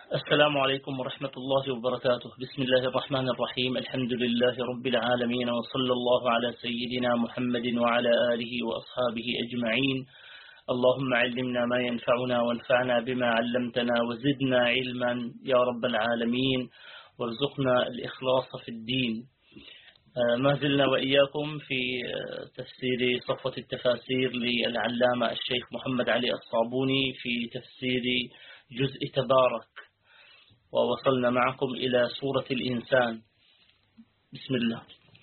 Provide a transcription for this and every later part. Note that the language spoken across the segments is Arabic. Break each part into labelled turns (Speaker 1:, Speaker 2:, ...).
Speaker 1: السلام عليكم ورحمة الله وبركاته. بسم الله الرحمن الرحيم. الحمد لله رب العالمين، وصلى الله على سيدنا محمد وعلى آله وأصحابه أجمعين. اللهم علمنا ما ينفعنا وانفعنا بما علمتنا وزدنا علما يا رب العالمين، وارزقنا الإخلاص في الدين. ما زلنا وإياكم في تفسير صفوة التفاسير للعلامة الشيخ محمد علي الصابوني في تفسير جزء تبارك، ووصلنا معكم إلى سورة الإنسان. بسم الله.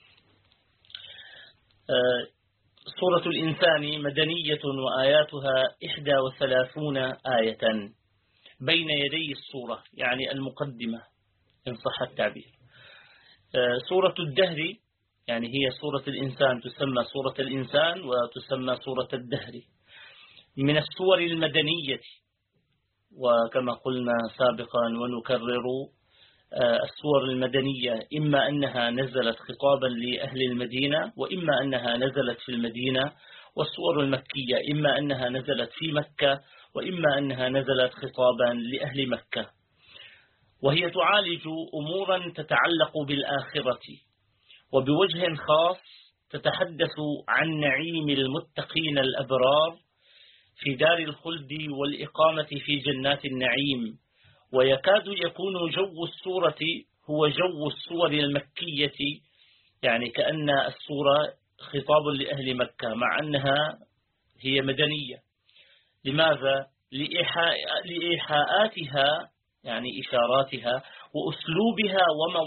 Speaker 1: سورة الإنسان مدنية وآياتها 31 آية. بين يدي السورة يعني المقدمة إن صح التعبير. سورة الدهر يعني هي سورة الإنسان، تسمى سورة الإنسان وتسمى سورة الدهر، من السور المدنية. وكما قلنا سابقا ونكرر، السور المدنية إما أنها نزلت خطابا لأهل المدينة، وإما أنها نزلت في المدينة. والسور المكية إما أنها نزلت في مكة، وإما أنها نزلت خطابا لأهل مكة. وهي تعالج أمورا تتعلق بالآخرة، وبوجه خاص تتحدث عن نعيم المتقين الأبرار في دار الخلد والإقامة في جنات النعيم. ويكاد يكون جو السورة هو جو السور المكية، يعني كأن السورة خطاب لأهل مكة مع أنها هي مدنية. لماذا؟ لإيحاءاتها يعني إشاراتها وأسلوبها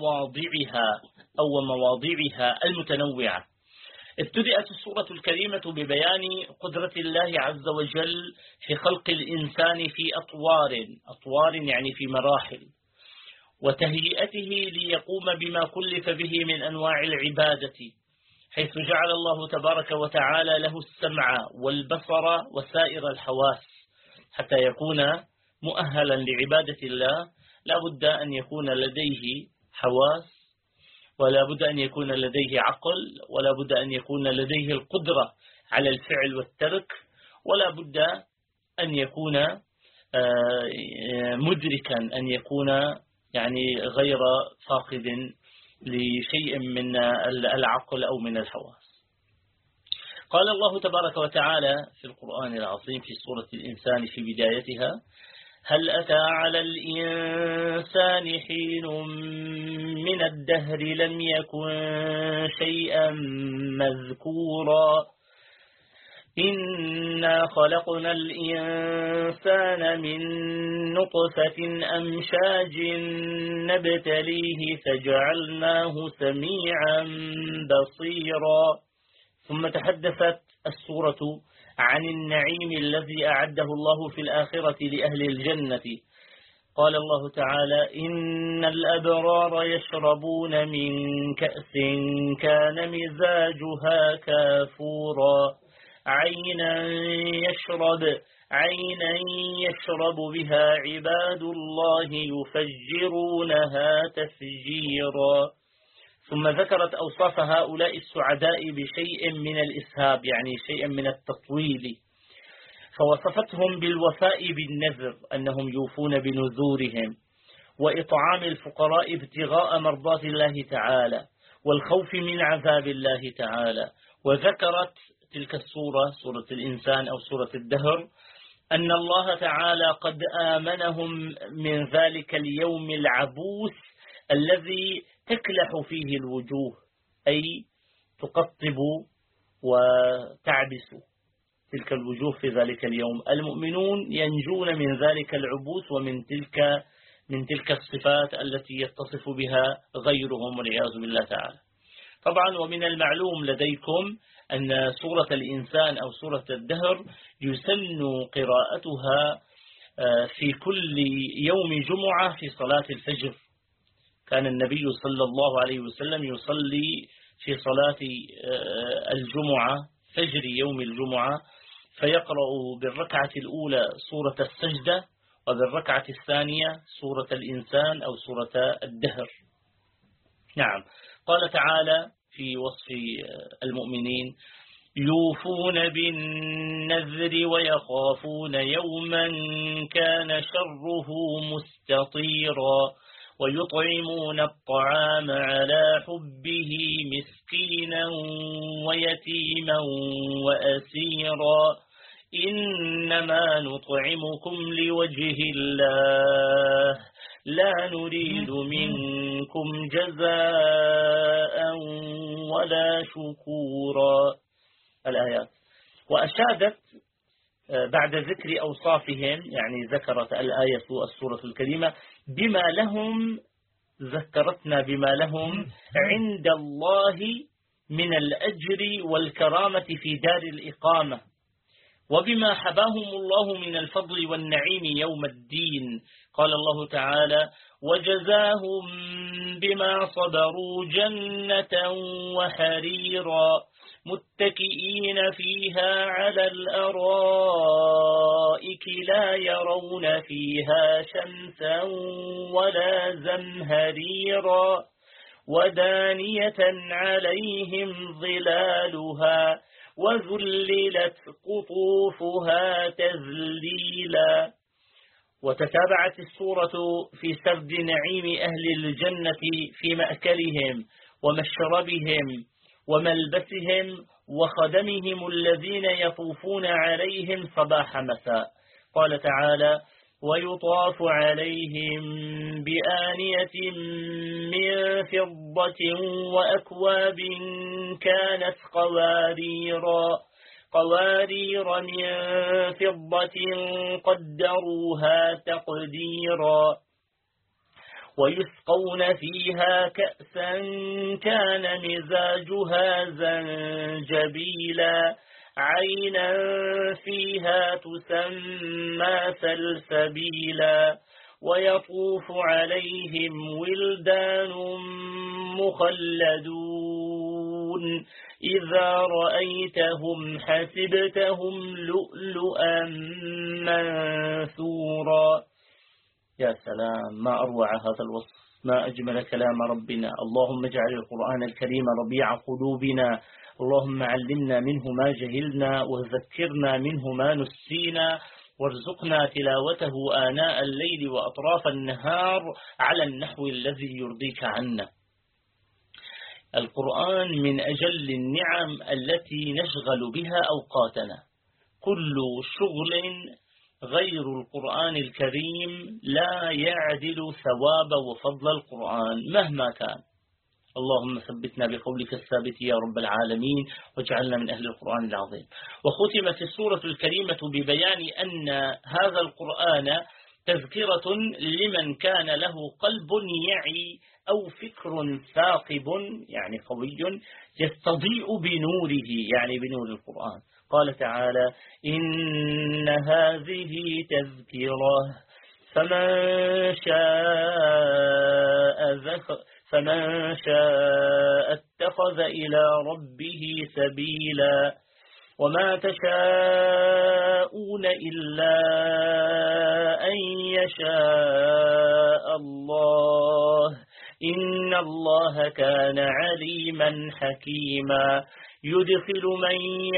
Speaker 1: ومواضعها المتنوعة. ابتدأت السورة الكريمة ببيان قدرة الله عز وجل في خلق الإنسان في أطوار يعني في مراحل، وتهيئته ليقوم بما كلف به من أنواع العبادة، حيث جعل الله تبارك وتعالى له السمع والبصر وسائر الحواس حتى يكون مؤهلا لعبادة الله. لا بد أن يكون لديه حواس، ولا بد أن يكون لديه عقل، ولا بد أن يكون لديه القدرة على الفعل والترك، ولا بد أن يكون مدركا، أن يكون يعني غير فاقد لشيء من العقل أو من الحواس. قال الله تبارك وتعالى في القرآن العظيم في سورة الإنسان في بدايتها: هل أتى على الإنسان حين من الدهر لم يكن شيئا مذكورا إنا خلقنا الإنسان من نطفة أمشاج نبتليه فجعلناه سميعا بصيرا. ثم تحدثت السورة عن النعيم الذي أعده الله في الآخرة لأهل الجنة. قال الله تعالى: إن الأبرار يشربون من كأس كان مزاجها كافورا عينا يشرب بها عباد الله يفجرونها تفجيرا. ثم ذكرت أوصاف هؤلاء السعداء بشيء من الإسهاب، يعني شيء من التطويل، فوصفتهم بالوفاء بالنذر، أنهم يوفون بنذورهم، وإطعام الفقراء ابتغاء مرضات الله تعالى، والخوف من عذاب الله تعالى. وذكرت تلك السورة، سورة الإنسان أو سورة الدهر، أن الله تعالى قد آمنهم من ذلك اليوم العبوس الذي تكلح فيه الوجوه، أي تقطب وتعبس تلك الوجوه في ذلك اليوم. المؤمنون ينجون من ذلك العبوس ومن تلك الصفات التي يتصف بها غيرهم والعياذ بالله تعالى. طبعا ومن المعلوم لديكم أن سورة الإنسان أو سورة الدهر يسن قراءتها في كل يوم جمعة في صلاة الفجر. كان النبي صلى الله عليه وسلم يصلي في صلاة الجمعة فجر يوم الجمعة فيقرأ بالركعة الأولى سورة السجدة، وبالركعة الثانية سورة الإنسان أو سورة الدهر. نعم. قال تعالى في وصف المؤمنين: يوفون بالنذر ويخافون يوما كان شره مستطيرا ويطعمون الطعام على حبه مسكينا ويتيما وأسيرا إنما نطعمكم لوجه الله لا نريد منكم جزاء ولا شكورا. الآيات. وأشادت بعد ذكر أوصافهم، يعني ذكرت الآية السورة الكريمة بما لهم، ذكرتنا بما لهم عند الله من الأجر والكرامة في دار الإقامة، وبما حباهم الله من الفضل والنعيم يوم الدين. قال الله تعالى: وجزاهم بما صبروا جنة وحريرا متكئين فيها على الأرائك لا يرون فيها شمسا ولا زمهريرا ودانية عليهم ظلالها وذللت قطوفها تذليلا. وتتابعت السورة في سرد نعيم أهل الجنة في مأكلهم ومشربهم وملبسهم وخدمهم الذين يطوفون عليهم صباح مساء. قال تعالى: ويطاف عليهم بآنية من فضة وأكواب كانت قوارير من فضة قدروها تقديرا ويسقون فيها كأسا كان مزاجها زنجبيلا عينا فيها تسمى سلسبيلا ويطوف عليهم ولدان مخلدون إذا رأيتهم حسبتهم لؤلؤا منثورا. يا سلام، ما أروع هذا الوصف، ما أجمل كلام ربنا. اللهم اجعل القرآن الكريم ربيع قلوبنا، اللهم علمنا منه ما جهلنا وذكرنا منه ما نسينا، وارزقنا تلاوته آناء الليل وأطراف النهار على النحو الذي يرضيك عنا. القرآن من أجل النعم التي نشغل بها أوقاتنا. كل شغل غير القرآن الكريم لا يعدل ثواب وفضل القرآن مهما كان. اللهم ثبتنا بقولك الثابت يا رب العالمين، واجعلنا من أهل القرآن العظيم. وختمت السورة الكريمة ببيان أن هذا القرآن تذكرة لمن كان له قلب يعي أو فكر ثاقب، يعني قوي يستضيء بنوره، يعني بنور القرآن. قال تعالى: إن هذه تذكرة فمن شاء اتخذ إلى ربه سبيلا وما تشاءون إلا أن يشاء الله إن الله كان عليما حكيما يدخل من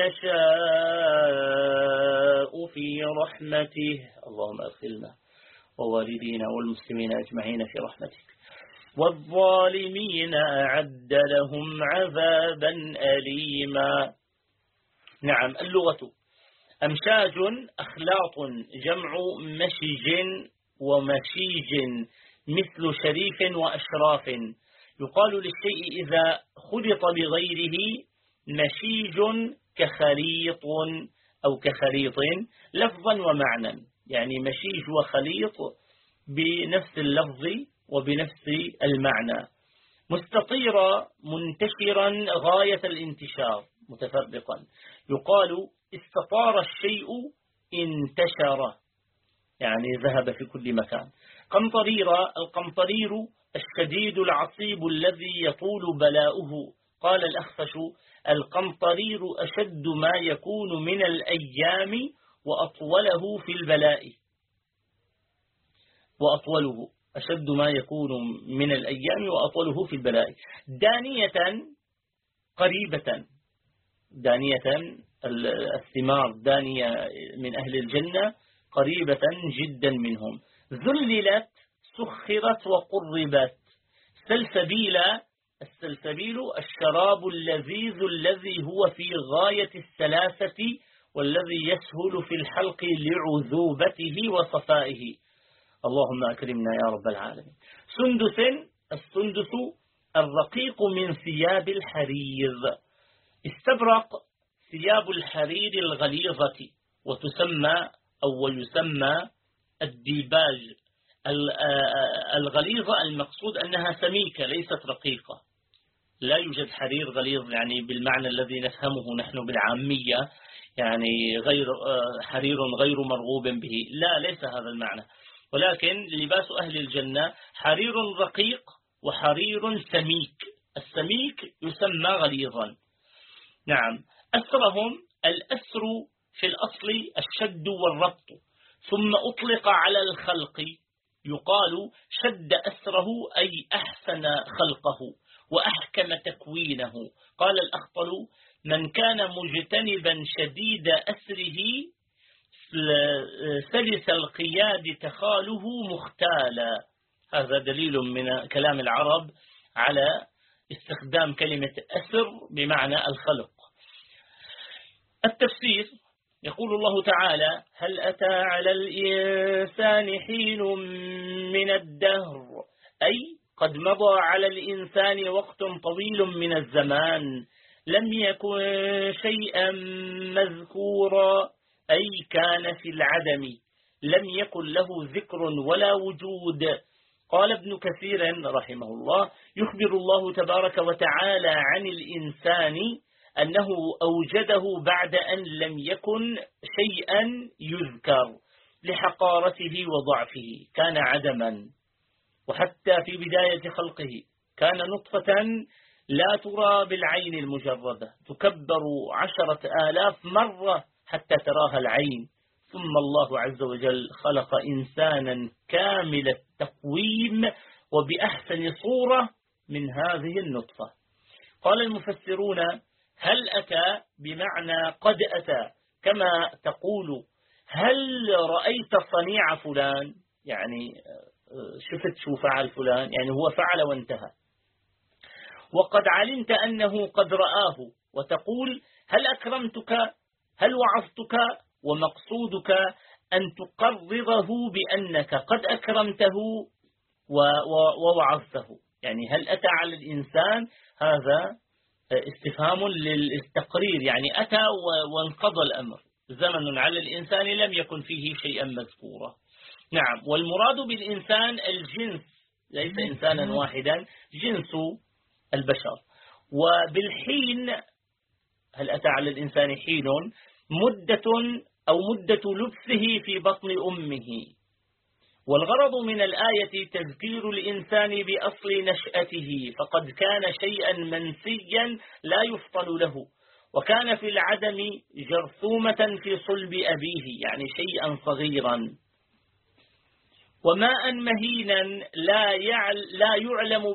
Speaker 1: يشاء في رحمته. اللهم أدخلنا ووالدينا والمسلمين أجمعين في رحمتك. والظالمين أعد لهم عذابا أليما. نعم، اللغة أمشاج أخلاط جمع مشج ومشيج مثل شريف وأشراف. يقال للشيء إذا خلط بغيره مشيج كخليط أو كخليط لفظا ومعنى، يعني مشيج وخليط بنفس اللفظ وبنفس المعنى. مستطيرا منتشرا غاية الانتشار متفرقا. يقال استطار الشيء انتشر، يعني ذهب في كل مكان. قمطريرا، القمطرير الشديد العصيب الذي يطول بلاؤه. قال الأخفش: القمطرير أشد ما يكون من الأيام وأطوله في البلاء. وأطوله أشد ما يكون من الأيام وأطوله في البلاء. دانية قريبة، دانية، الثمار دانية من أهل الجنة قريبة جدا منهم. ذللت سخرت وقربت. سلسبيلا، السلسبيل الشراب اللذيذ الذي هو في غاية السلاسة والذي يسهل في الحلق لعذوبته وصفائه. اللهم أكرمنا يا رب العالمين. سندس، السندس الرقيق من ثياب الحرير. استبرق ثياب الحرير الغليظة، وتسمى أو يسمى الديباج. الغليظة المقصود أنها سميكة ليست رقيقة. لا يوجد حرير غليظ يعني بالمعنى الذي نفهمه نحن بالعامية، يعني حرير غير مرغوب به، لا، ليس هذا المعنى، ولكن لباس أهل الجنة حرير رقيق وحرير سميك. السميك يسمى غليظا. نعم. أسرهم، الأسر في الأصل الشد والربط، ثم أطلق على الخلق، يقال شد أسره أي أحسن خلقه وأحكم تكوينه. قال الأخطل: من كان مجتنبا شديد أسره سلس القياد تخاله مختالا. هذا دليل من كلام العرب على استخدام كلمة أسر بمعنى الخلق. التفسير، يقول الله تعالى: هل أتى على الإنسان حين من الدهر، أي قد مضى على الإنسان وقت طويل من الزمان، لم يكن شيئا مذكورا، أي كان في العدم، لم يكن له ذكر ولا وجود. قال ابن كثير رحمه الله: يخبر الله تبارك وتعالى عن الإنسان أنه أوجده بعد أن لم يكن شيئا يذكر لحقارته وضعفه، كان عدما. وحتى في بداية خلقه كان نطفة لا ترى بالعين المجردة، تكبر 10,000 مرة حتى تراها العين. ثم الله عز وجل خلق إنسانا كامل التقويم وبأحسن صورة من هذه النطفة. قال المفسرون: هل أتى بمعنى قد أتى، كما تقول هل رأيت صنيع فلان، يعني شفت شو فعل فلان، يعني هو فعل وانتهى. وقد علمت أنه قد رآه، وتقول هل أكرمتك، هل وعظتك، ومقصودك أن تقرره بأنك قد أكرمته ووعظته. يعني هل أتى على الإنسان، هذا استفهام للتقرير، يعني أتى وانقضى الأمر، زمن على الإنسان لم يكن فيه شيئا مذكورا. نعم. والمراد بالإنسان الجنس، ليس إنسانا واحدا، جنس البشر. وبالحين، هل أتى على الإنسان حين مدة أو مدة لبثه في بطن أمه. والغرض من الآية تذكير الإنسان بأصل نشأته، فقد كان شيئا منسيا لا يفطن له، وكان في العدم جرثومة في صلب أبيه، يعني شيئا صغيرا. وماء مهينا لا يعلم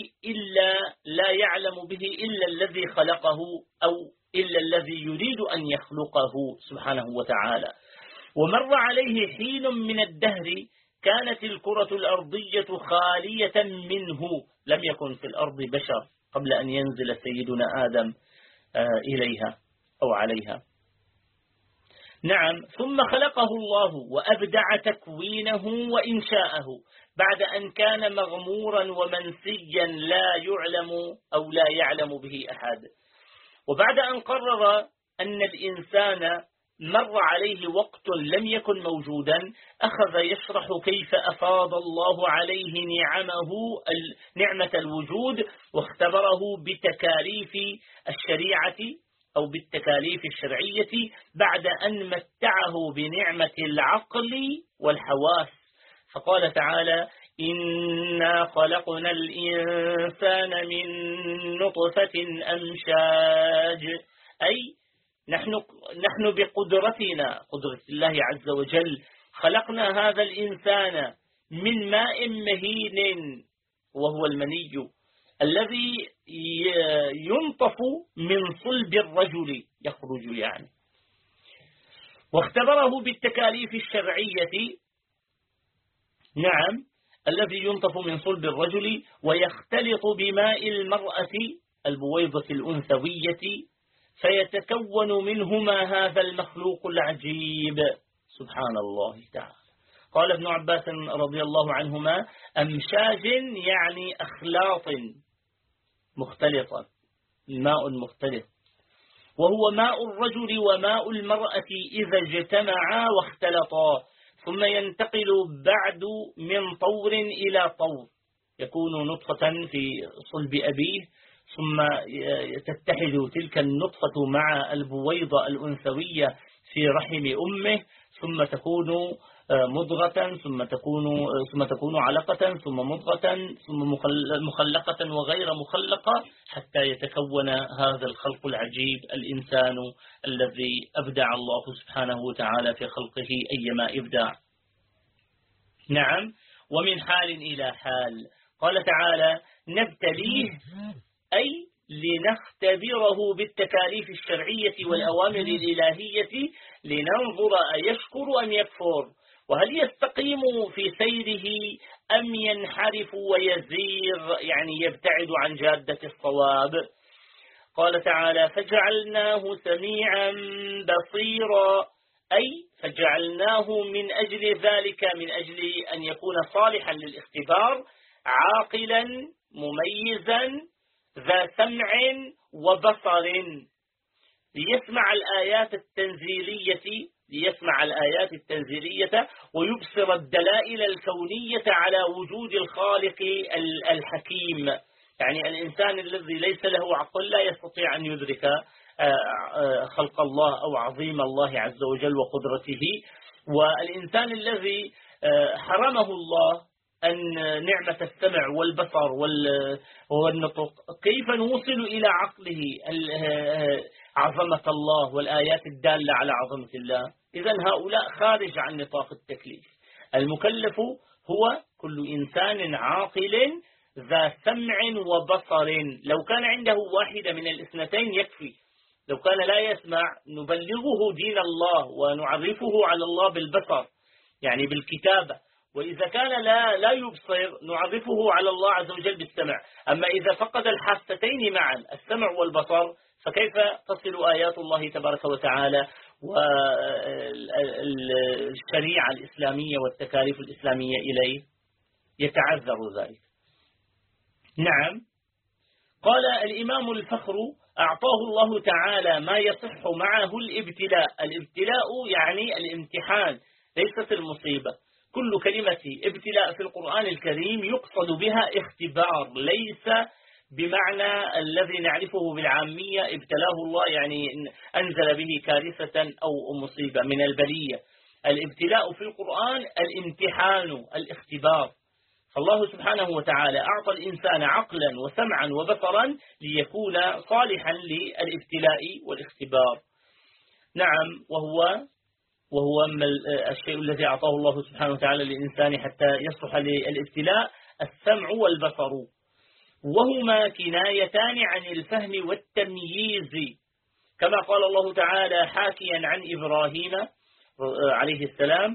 Speaker 1: به إلا الذي خلقه، أو إلا الذي يريد أن يخلقه سبحانه وتعالى. ومر عليه حين من الدهر كانت الكرة الأرضية خالية منه، لم يكن في الأرض بشر قبل أن ينزل سيدنا آدم إليها أو عليها. نعم. ثم خلقه الله وأبدع تكوينه وإنشاءه بعد أن كان مغمورا ومنسيا لا يعلم أو لا يعلم به أحد. وبعد أن قرر أن الإنسان مر عليه وقت لم يكن موجودا، أخذ يشرح كيف أفاض الله عليه نعمة الوجود، واختبره بتكاليف الشريعة أو بالتكاليف الشرعية بعد أن متعه بنعمة العقل والحواس. فقال تعالى: إنا خلقنا الإنسان من نطفة أمشاج، أي نحن بقدرتنا، قدرة الله عز وجل، خلقنا هذا الإنسان من ماء مهين وهو المني، الذي ينطف من صلب الرجل يخرج يعني. واختبره بالتكاليف الشرعية، نعم، الذي ينطف من صلب الرجل ويختلط بماء المرأة البويضة الأنثوية فيتكون منهما هذا المخلوق العجيب. سبحان الله تعالى. قال ابن عباس رضي الله عنهما: أمشاج يعني أخلاط مختلطة، الماء مختلط، وهو ماء الرجل وماء المرأة إذا اجتمعا واختلطا، ثم ينتقل بعد من طور إلى طور، يكون نطفة في صلب أبيه، ثم تتحد تلك النطفة مع البويضة الأنثوية في رحم أمه، ثم تكون مضغة، ثم تكون علقة، ثم مضغة، ثم مخلقة وغير مخلقة، حتى يتكون هذا الخلق العجيب الإنسان الذي أبدع الله سبحانه وتعالى في خلقه أيما إبداع. نعم. ومن حال إلى حال. قال تعالى: نبتليه، أي لنختبره بالتكاليف الشرعية والأوامر الإلهية لننظر أيشكر أم يكفر، وهل يستقيم في سيره أم ينحرف ويزير، يعني يبتعد عن جادة الصواب. قال تعالى: فجعلناه سميعا بصيرا، أي فجعلناه من أجل ذلك، من أجل أن يكون صالحا للاختبار، عاقلا مميزا ذا سمع وبصر، ليسمع الآيات التنزيلية ويبصر الدلائل الكونية على وجود الخالق الحكيم. يعني الإنسان الذي ليس له عقل لا يستطيع أن يدرك خلق الله أو عظيم الله عز وجل وقدرته. والإنسان الذي حرمه الله أن نعمة السمع والبصر والنطق، كيف نوصل إلى عقله عظمة الله والآيات الدالة على عظمة الله؟ إذن هؤلاء خارج عن نطاق التكليف. المكلف هو كل إنسان عاقل ذا سمع وبصر. لو كان عنده واحدة من الاثنتين يكفي. لو كان لا يسمع نبلغه دين الله ونعرفه على الله بالبصر، يعني بالكتابة. وإذا كان لا يبصر نعرفه على الله عز وجل بالسمع. أما إذا فقد الحاستين معا، السمع والبصر، فكيف تصل آيات الله تبارك وتعالى والشريعة الإسلامية والتكاليف الإسلامية إليه؟ يتعذر ذلك. نعم. قال الإمام الفخر: أعطاه الله تعالى ما يصح معه الابتلاء. الابتلاء يعني الامتحان، ليست المصيبة. كل كلمة ابتلاء في القرآن الكريم يقصد بها اختبار، ليس بمعنى الذي نعرفه بالعامية ابتلاه الله يعني أنزل به كارثة أو مصيبة من البلية. الابتلاء في القرآن الامتحان، الاختبار. فالله سبحانه وتعالى أعطى الإنسان عقلا وسمعا وبصرا ليكون صالحا للابتلاء والاختبار. نعم. وهو الشيء الذي أعطاه الله سبحانه وتعالى للإنسان حتى يصلح للابتلاء السمع والبصر، وهما كنايتان عن الفهم والتمييز، كما قال الله تعالى حاكيا عن إبراهيم عليه السلام: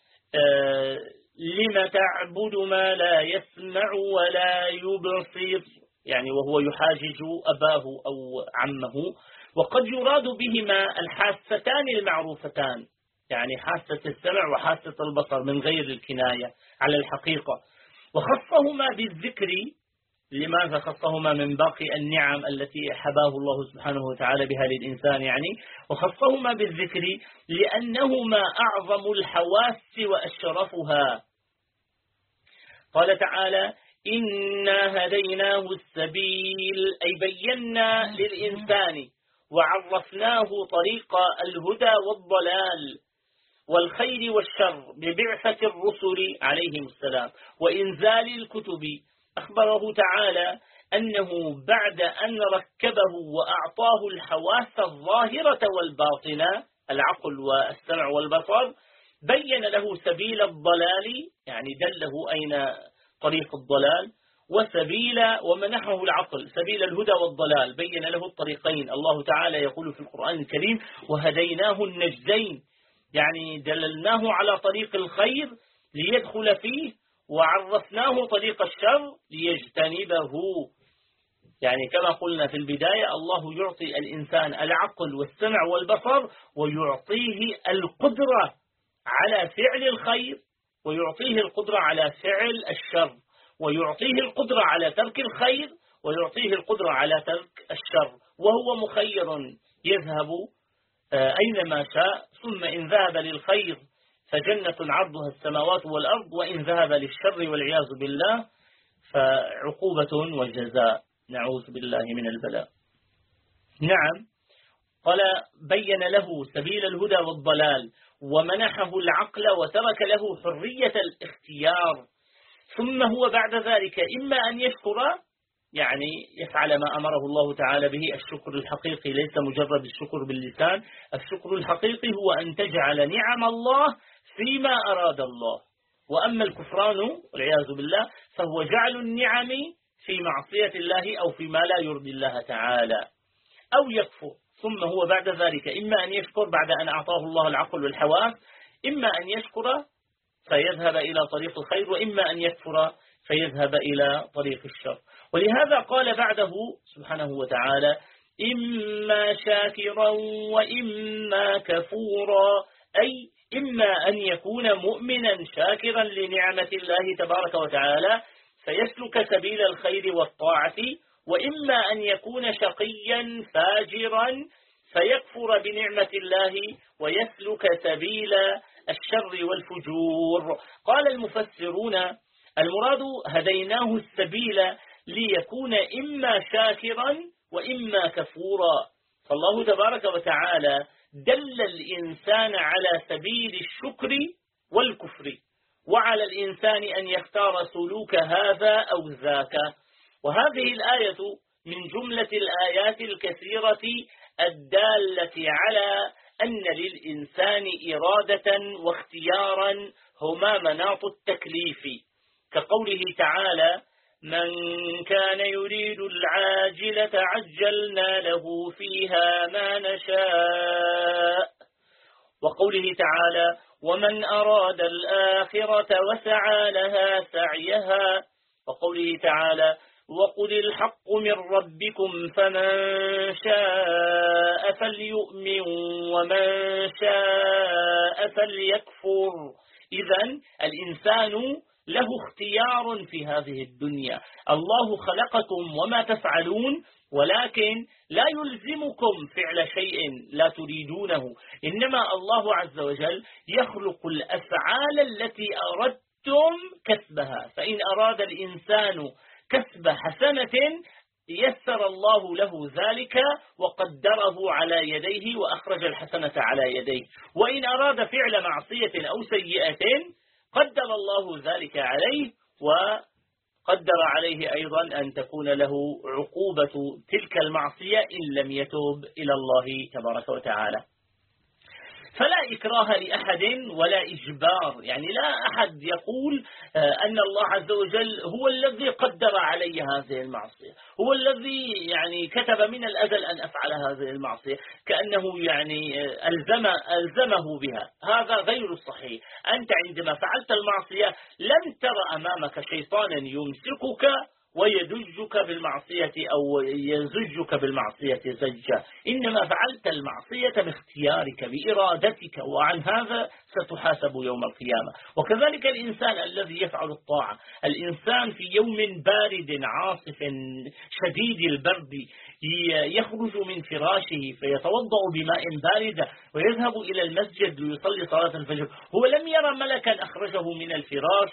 Speaker 1: لم تعبد ما لا يسمع ولا يبصر، يعني وهو يحاجج أباه أو عمه. وقد يراد بهما الحاستان المعروفتان، يعني حاسة السمع وحاسة البصر من غير الكناية على الحقيقة. وخصهما بالذكر. لماذا خصهما من باقي النعم التي حباه الله سبحانه وتعالى بها للإنسان؟ يعني وخصهما بالذكر لأنهما أعظم الحواس وأشرفها. قال تعالى: إنا هديناه السبيل، أي بينا للإنسان وعرفناه طريق الهدى والضلال والخير والشر ببعثة الرسل عليهم السلام وإنزال الكتب. أخبره تعالى أنه بعد أن ركبه وأعطاه الحواس الظاهرة والباطنة، العقل والسمع والبصر، بين له سبيل الضلال، يعني دله أين طريق الضلال، ومنحه العقل سبيل الهدى والضلال، بين له الطريقين. الله تعالى يقول في القرآن الكريم: وهديناه النجدين، يعني دللناه على طريق الخير ليدخل فيه، وعرفناه طريق الشر ليجتنبه. يعني كما قلنا في البداية، الله يعطي الإنسان العقل والسمع والبصر، ويعطيه القدرة على فعل الخير، ويعطيه القدرة على فعل الشر، ويعطيه القدرة على ترك الخير، ويعطيه القدرة على ترك الشر، وهو مخير يذهب أينما شاء. ثم إن ذهب للخير فجنة عرضها السماوات والأرض، وإن ذهب للشر والعياذ بالله فعقوبة وجزاء، نعوذ بالله من البلاء. نعم، قال: بين له سبيل الهدى والضلال، ومنحه العقل، وترك له حرية الاختيار. ثم هو بعد ذلك إما أن يشكر، يعني يفعل ما أمره الله تعالى به. الشكر الحقيقي ليس مجرد الشكر باللسان، الشكر الحقيقي هو أن تجعل نعم الله فيما أراد الله. وأما الكفران والعياذ بالله فهو جعل النعم في معصية الله أو فيما لا يرضي الله تعالى، أو يكفر. ثم هو بعد ذلك إما أن يشكر بعد أن أعطاه الله العقل والحواس، إما أن يشكر فيذهب إلى طريق الخير، وإما أن يكفر فيذهب إلى طريق الشر. ولهذا قال بعده سبحانه وتعالى: إما شاكرا وإما كفورا، أي إما أن يكون مؤمنا شاكرا لنعمة الله تبارك وتعالى فيسلك سبيل الخير والطاعة، وإما أن يكون شقيا فاجرا فيكفر بنعمة الله ويسلك سبيل الشر والفجور. قال المفسرون: المراد هديناه السبيل ليكون إما شاكرا وإما كفورا. فالله تبارك وتعالى دل الإنسان على سبيل الشكر والكفر، وعلى الإنسان أن يختار سلوك هذا أو ذاك. وهذه الآية من جملة الآيات الكثيرة الدالة على أن للإنسان إرادة واختيارا هما مناط التكليف، كقوله تعالى: من كان يريد العاجلة عجلنا له فيها ما نشاء. وقوله تعالى: ومن أراد الآخرة وسعى لها سعيها. وقوله تعالى: وقل الحق من ربكم فمن شاء فليؤمن ومن شاء فليكفر. إذن الإنسان له اختيار في هذه الدنيا. الله خلقكم وما تفعلون، ولكن لا يلزمكم فعل شيء لا تريدونه، إنما الله عز وجل يخلق الأفعال التي أردتم كسبها. فإن أراد الإنسان كسب حسنة يسر الله له ذلك وقدره على يديه وأخرج الحسنة على يديه، وإن أراد فعل معصية أو سيئة قدر الله ذلك عليه، وقدر عليه أيضا أن تكون له عقوبة تلك المعصية إن لم يتوب إلى الله تبارك وتعالى. فلا إكراه لأحد ولا إجبار، يعني لا أحد يقول أن الله عز وجل هو الذي قدر علي هذه المعصية، هو الذي يعني كتب من الأزل أن أفعل هذه المعصية، كأنه يعني ألزمه بها. هذا غير الصحيح. أنت عندما فعلت المعصية لم تر أمامك شيطانا يمسكك ويدجك بالمعصية أو يزجك بالمعصية زجا، إنما فعلت المعصية باختيارك بإرادتك، وعن هذا ستحاسب يوم القيامة. وكذلك الإنسان الذي يفعل الطاعة، الإنسان في يوم بارد عاصف شديد البرد يخرج من فراشه فيتوضأ بماء بارد ويذهب إلى المسجد ليصلي صلاة الفجر، هو لم يرى ملكا أخرجه من الفراش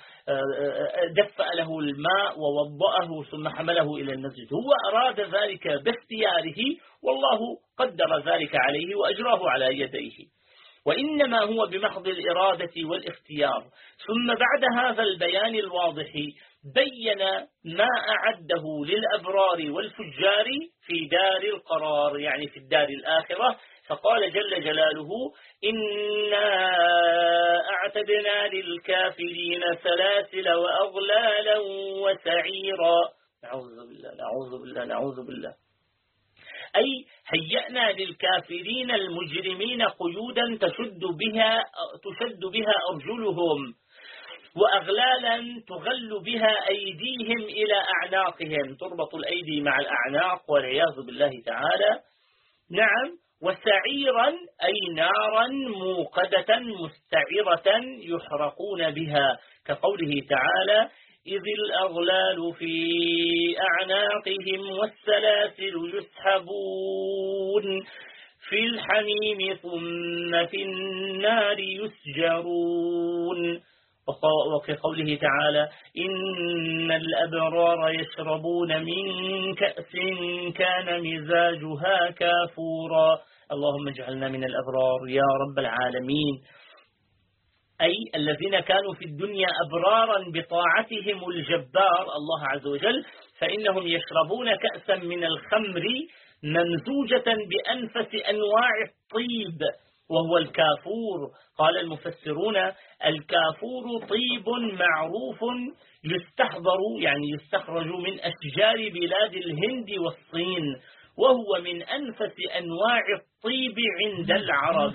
Speaker 1: ودفأ له الماء ووضأه ثم حمله إلى المسجد، هو أراد ذلك باختياره، والله قدر ذلك عليه وأجراه على يديه. وإنما هو بمحض الإرادة والاختيار. ثم بعد هذا البيان الواضح بين ما أعده للأبرار والفجار في دار القرار، يعني في الدار الآخرة، فقال جل جلاله: إنا أعتدنا للكافرين سلاسل وأغلالا وسعيرا. نعوذ بالله نعوذ بالله نعوذ بالله. أي هيأنا للكافرين المجرمين قيودا تشد بها أرجلهم، وأغلالا تغل بها أيديهم إلى أعناقهم، تربط الأيدي مع الأعناق والعياذ بالله تعالى. نعم. وسعيرا أي نارا موقدة مستعرة يحرقون بها، كقوله تعالى: إذ الأغلال في أعناقهم والسلاسل يسحبون في الحميم ثم في النار يسجرون. وكقوله تعالى: إن الأبرار يشربون من كأس كان مزاجها كافورا. اللهم اجعلنا من الأبرار يا رب العالمين. أي الذين كانوا في الدنيا أبرارا بطاعتهم الجبار الله عز وجل، فإنهم يشربون كأسا من الخمر ممزوجة بأنفس أنواع الطيب وهو الكافور. قال المفسرون: الكافور طيب معروف يستحضر، يعني يستخرج من أشجار بلاد الهند والصين، وهو من أنفس أنواع الطيب عند العرب.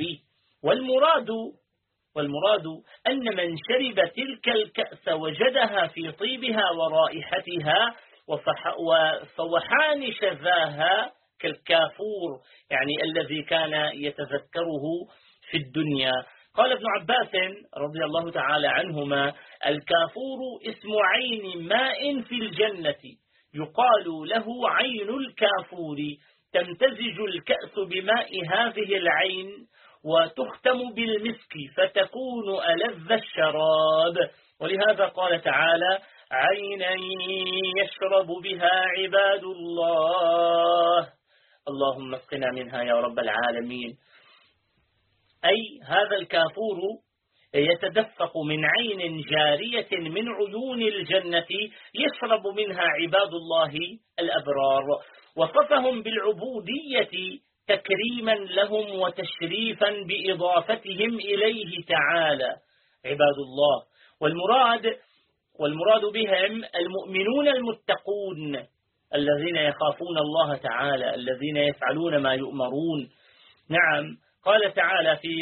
Speaker 1: والمراد أن من شرب تلك الكأس وجدها في طيبها ورائحتها وفوحان شذاها كالكافور، يعني الذي كان يتذكره في الدنيا. قال ابن عباس رضي الله تعالى عنهما: الكافور اسم عين ماء في الجنة يقال له عين الكافور، تمتزج الكأس بماء هذه العين وتختم بالمسك فتكون ألذ الشراب. ولهذا قال تعالى: عينا يشرب بها عباد الله. اللهم اسقنا منها يا رب العالمين. أي هذا الكافور يتدفق من عين جارية من عيون الجنة يشرب منها عباد الله الأبرار. وصفهم بالعبودية تكريما لهم وتشريفا بإضافتهم إليه تعالى عباد الله. والمراد بهم المؤمنون المتقون الذين يخافون الله تعالى، الذين يفعلون ما يؤمرون. نعم. قال تعالى في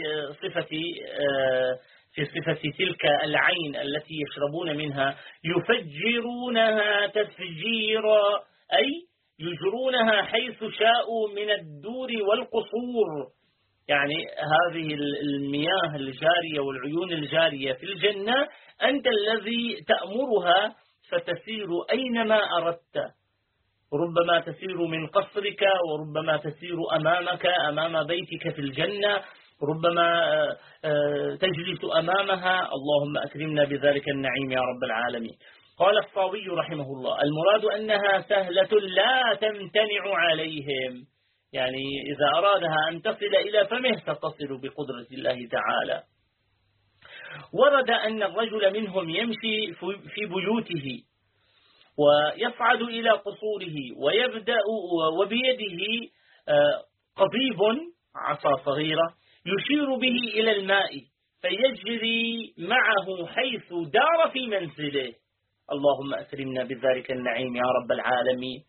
Speaker 1: صفة تلك العين التي يشربون منها: يفجرونها تفجيرا، أي يجرونها حيث شاءوا من الدور والقصور. يعني هذه المياه الجارية والعيون الجارية في الجنة أنت الذي تأمرها فتسير أينما أردت، ربما تسير من قصرك، وربما تسير أمام بيتك في الجنة، ربما تجلس أمامها. اللهم أكرمنا بذلك النعيم يا رب العالمين. قال الصاوي رحمه الله: المراد أنها سهلة لا تمتنع عليهم، يعني إذا أرادها أن تصل إلى فمه ستصل بقدرة الله تعالى. ورد أن الرجل منهم يمشي في بيوته ويصعد إلى قصوره ويبدأ وبيده قضيب عصا صغيرة يشير به إلى الماء فيجري معه حيث دار في منزله. اللهم أكرمنا بذلك النعيم يا رب العالمين.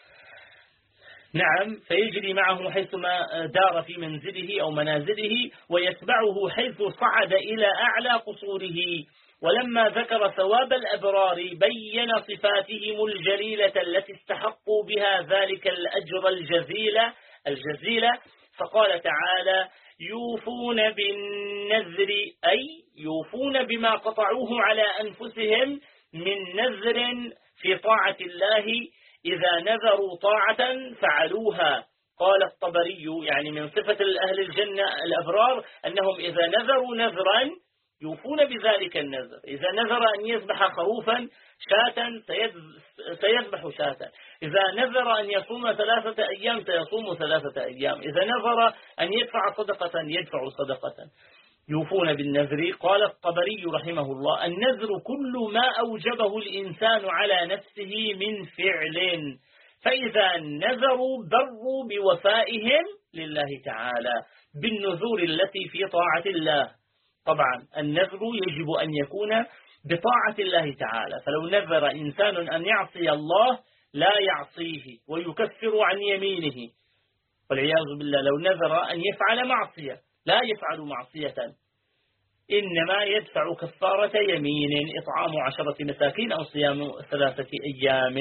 Speaker 1: نعم. فيجري معه حيثما دار في منزله أو منازله، ويتبعه حيث صعد إلى أعلى قصوره. ولما ذكر ثواب الأبرار بين صفاتهم الجليلة التي استحقوا بها ذلك الأجر الجزيل، فقال تعالى: يوفون بالنذر، أي يوفون بما قطعوه على أنفسهم من نذر في طاعة الله، إذا نذروا طاعة فعلوها. قال الطبري يعني من صفة أهل الجنة الأبرار أنهم إذا نذروا نذرا يوفون بذلك النذر. إذا نذر أن يذبح خروفا شاة سيذبح شاة، إذا نذر أن يصوم 3 أيام سيصوم 3 أيام، إذا نذر أن يدفع صدقة يدفع صدقة. يوفون بالنذر. قال الطبري رحمه الله: النذر كل ما أوجبه الإنسان على نفسه من فعل فإذا نذروا بروا بوفائهم لله تعالى بالنذور التي في طاعة الله. طبعا النذر يجب أن يكون بطاعة الله تعالى، فلو نذر إنسان أن يعصي الله لا يعصيه ويكفر عن يمينه والعياذ بالله. لو نذر أن يفعل معصية لا يفعل معصية، إنما يدفع كفارة يمين إطعام 10 مساكين أو صيام 3 أيام.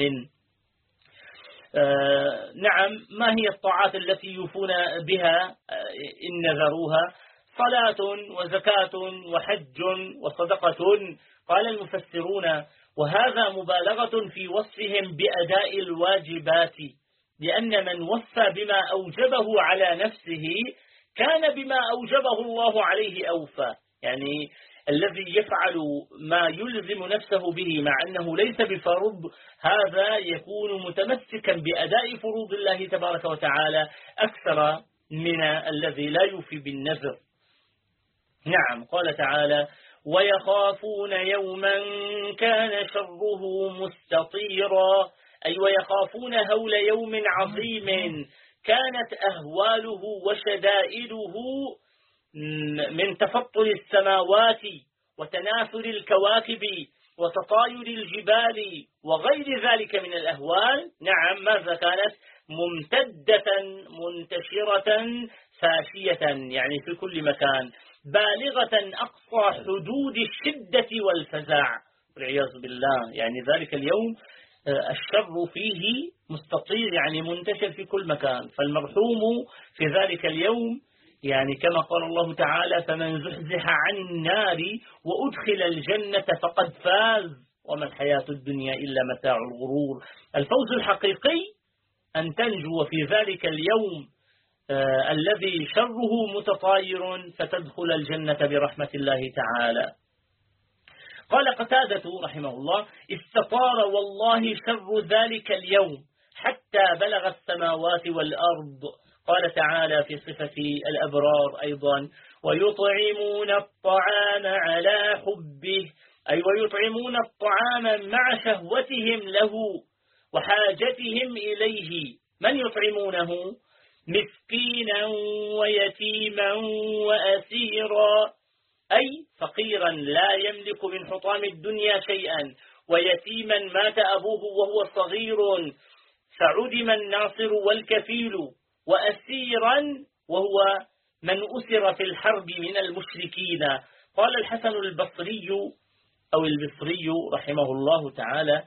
Speaker 1: نعم، ما هي الطاعات التي يوفون بها إن نذروها؟ صلاة وزكاة وحج وصدقة. قال المفسرون وهذا مبالغة في وصفهم بأداء الواجبات، لأن من وفى بما أوجبه على نفسه كان بما أوجبه الله عليه أوفى. يعني الذي يفعل ما يلزم نفسه به مع أنه ليس بفرض، هذا يكون متمسكا بأداء فروض الله تبارك وتعالى أكثر من الذي لا يوفي بالنذر. نعم، قال تعالى ويخافون يوما كان شره مستطيرا، أي ويخافون هول يوم عظيم كانت أهواله وشدائده من تفطر السماوات وتناثر الكواكب وتطاير الجبال وغير ذلك من الأهوال. نعم، ماذا كانت؟ ممتدة منتشرة فاشية، يعني في كل مكان، بالغة أقصى حدود الشدة والفزع والعياذ بالله. يعني ذلك اليوم الشر فيه مستطير، يعني منتشر في كل مكان. فالمرحوم في ذلك اليوم يعني كما قال الله تعالى فمن زحزح عن النار وأدخل الجنة فقد فاز وما الحياة الدنيا إلا متاع الغرور. الفوز الحقيقي أن تنجو في ذلك اليوم الذي شره متطاير فتدخل الجنة برحمة الله تعالى. قال قتادة رحمه الله استطار والله شر ذلك اليوم حتى بلغ السماوات والأرض. قال تعالى في صفة الأبرار أيضا ويطعمون الطعام على حبه، أي ويطعمون الطعام مع شهوتهم له وحاجتهم إليه. من يطعمونه؟ مسكينا ويتيما وأسيرا، أي فقيرا لا يملك من حطام الدنيا شيئا، ويتيما مات أبوه وهو صغير فعدم الناصر والكفيل، وأسيرا وهو من أسر في الحرب من المشركين. قال الحسن البصري أو البصري رحمه الله تعالى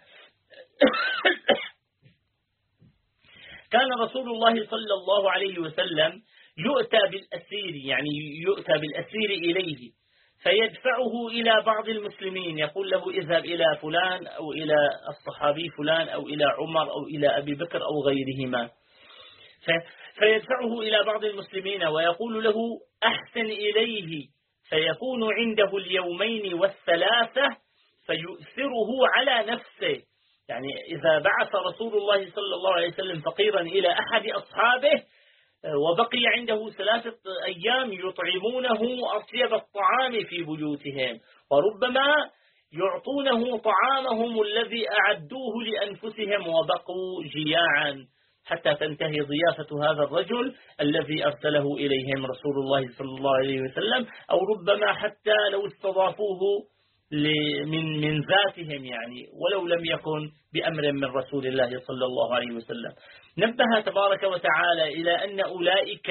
Speaker 1: كان رسول الله صلى الله عليه وسلم يؤتى بالأسير، يعني يؤتى بالأسير إليه فيدفعه إلى بعض المسلمين، يقول له اذهب إلى فلان أو إلى الصحابي فلان أو إلى عمر أو إلى أبي بكر أو غيرهما، فيدفعه إلى بعض المسلمين ويقول له أحسن إليه، فيكون عنده اليومين والثلاثة فيؤثره على نفسه. يعني إذا بعث رسول الله صلى الله عليه وسلم فقيرا إلى أحد أصحابه وبقي عنده 3 أيام يطعمونه أطيب الطعام في بيوتهم، وربما يعطونه طعامهم الذي أعدوه لأنفسهم وبقوا جياعا حتى تنتهي ضيافة هذا الرجل الذي أرسله إليهم رسول الله صلى الله عليه وسلم، أو ربما حتى لو استضافوه من ذاتهم، يعني ولو لم يكن بأمر من رسول الله صلى الله عليه وسلم. نبه تبارك وتعالى إلى أن أولئك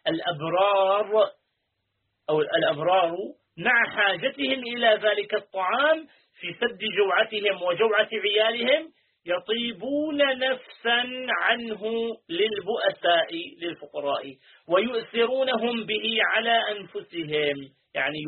Speaker 1: الأبرار مع حاجتهم إلى ذلك الطعام في سد جوعتهم وجوعة عيالهم يطيبون نفسا عنه للبؤساء للفقراء ويؤثرونهم به على أنفسهم، يعني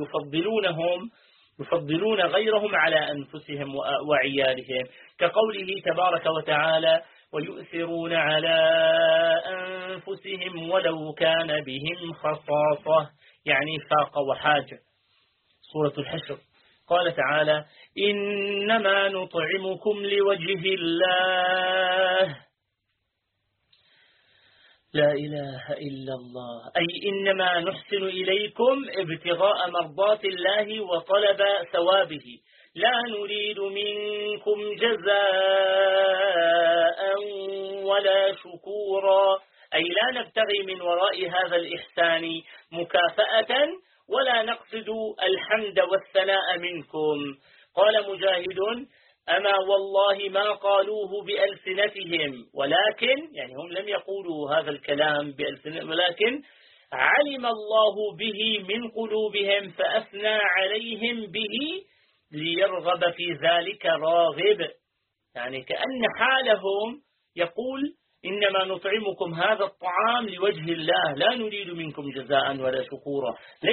Speaker 1: يفضلون غيرهم على أنفسهم وعيالهم، كقوله تبارك وتعالى ويؤثرون على أنفسهم ولو كان بهم خصاصة، يعني فاقة وحاجة. سورة الحشر قال تعالى إنما نطعمكم لوجه الله لا إله إلا الله. أي إنما نحسن إليكم ابتغاء مرضات الله وطلب ثوابه، لا نريد منكم جزاء ولا شكورا، أي لا نبتغي من وراء هذا الإحسان مكافأة ولا نقصد الحمد والثناء منكم. قال مجاهد: أما والله ما قالوه بألسنتهم، ولكن يعني هم لم يقولوا هذا الكلام بألسنتهم، ولكن علم الله به من قلوبهم فأثنى عليهم به ليرغب في ذلك راغب. يعني كأن حالهم يقول: إنما نطعمكم هذا الطعام لوجه الله، لا نريد منكم جزاء ولا شكورا.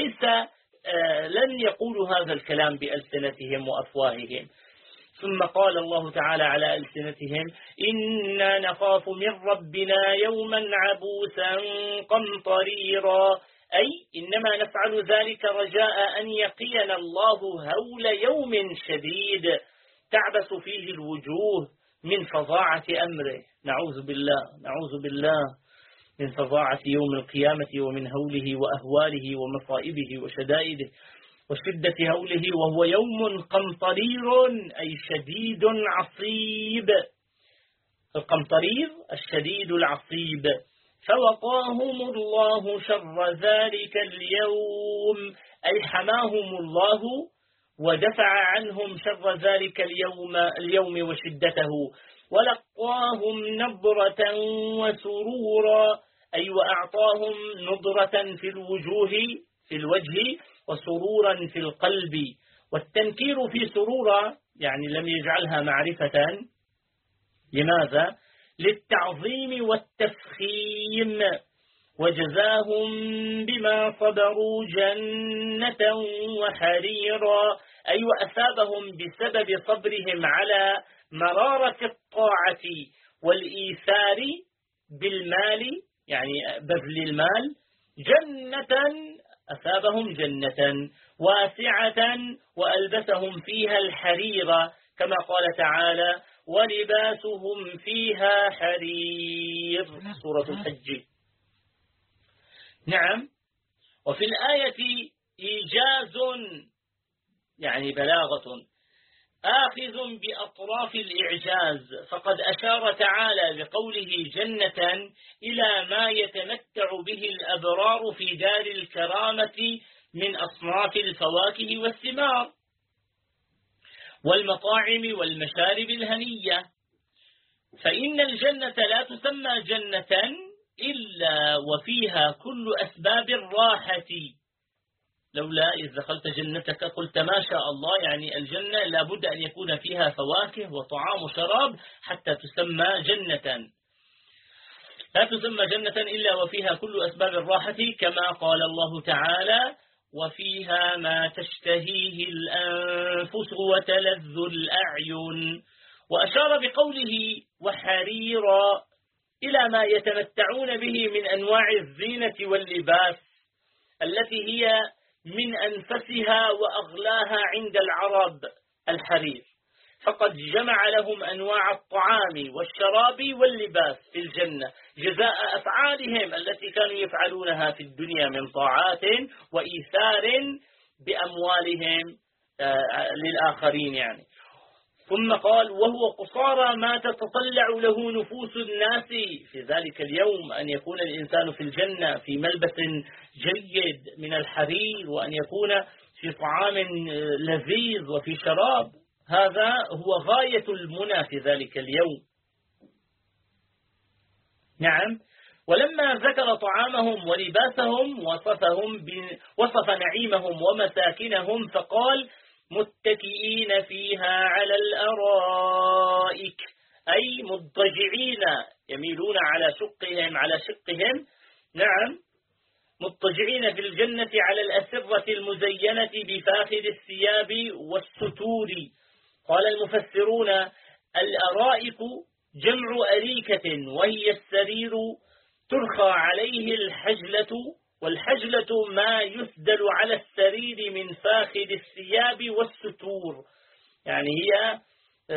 Speaker 1: لن يقولوا هذا الكلام بألسنتهم وأفواههم. ثم قال الله تعالى على ألسنتهم: إنا نخاف من ربنا يوما عبوسا قمطريرا، أي إنما نفعل ذلك رجاء أن يقينا الله هول يوم شديد تعبس فيه الوجوه من فظاعة أمره. نعوذ بالله من فظاعة يوم القيامة ومن هوله وأهواله ومصائبه وشدائده وشدة هوله، وهو يوم قمطرير أي شديد عصيب. القمطرير الشديد العصيب. فوقاهم الله شر ذلك اليوم، أي حماهم الله ودفع عنهم شر ذلك اليوم وشدته. ولقاهم نضرة وسرورا، أي وأعطاهم نضرة في الوجه وسرورا في القلب. والتنكير في سرورا يعني لم يجعلها معرفة. لماذا؟ للتعظيم والتفخيم. وجزاهم بما صبروا جنة وحريرا، أي وأثابهم بسبب صبرهم على مرارة الطاعة والإيثار بالمال، يعني بذل المال، جنة، أثابهم جنة واسعة وألبسهم فيها الحرير، كما قال تعالى: ولباسهم فيها حرير، سورة الحج. نعم. وفي الآية إيجاز يعني بلاغة آخذ بأطراف الإعجاز، فقد أشار تعالى بقوله جنة إلى ما يتمتع به الأبرار في دار الكرامة من أصناف الفواكه والثمار والمطاعم والمشارب الهنية. فإن الجنة لا تسمى جنة إلا وفيها كل أسباب الراحة. لولا إذ دخلت جنتك قلت ما شاء الله، يعني الجنة لابد أن يكون فيها فواكه وطعام وشراب حتى تسمى جنة. لا تسمى جنة إلا وفيها كل أسباب الراحة، كما قال الله تعالى: وفيها ما تشتهيه الأنفس وتلذ الأعين. وأشار بقوله وحريرا إلى ما يتمتعون به من أنواع الزينة واللباس التي هي من أنفسها وأغلاها عند العرب الحرير، فقد جمع لهم أنواع الطعام والشراب واللباس في الجنة جزاء أفعالهم التي كانوا يفعلونها في الدنيا من طاعات وإيثار بأموالهم للآخرين يعني. ثم قال: وهو قصارى ما تتطلع له نفوس الناس في ذلك اليوم، أن يكون الإنسان في الجنة في ملبس جيد من الحرير، وأن يكون في طعام لذيذ وفي شراب، هذا هو غاية المنى في ذلك اليوم. نعم. ولما ذكر طعامهم ولباسهم وصف نعيمهم ومساكنهم، فقال: متكئين فيها على الأرائك، أي مضطجعين يميلون على شقهم. نعم. مضطجعين في الجنة على الأسرة المزينة بفاخر الثياب والستور. قال المفسرون: الأرائك جمع أريكة، وهي السرير ترخى عليه الحجلة، والحجلة ما يسدل على السرير من فاخر الثياب والستور، يعني هي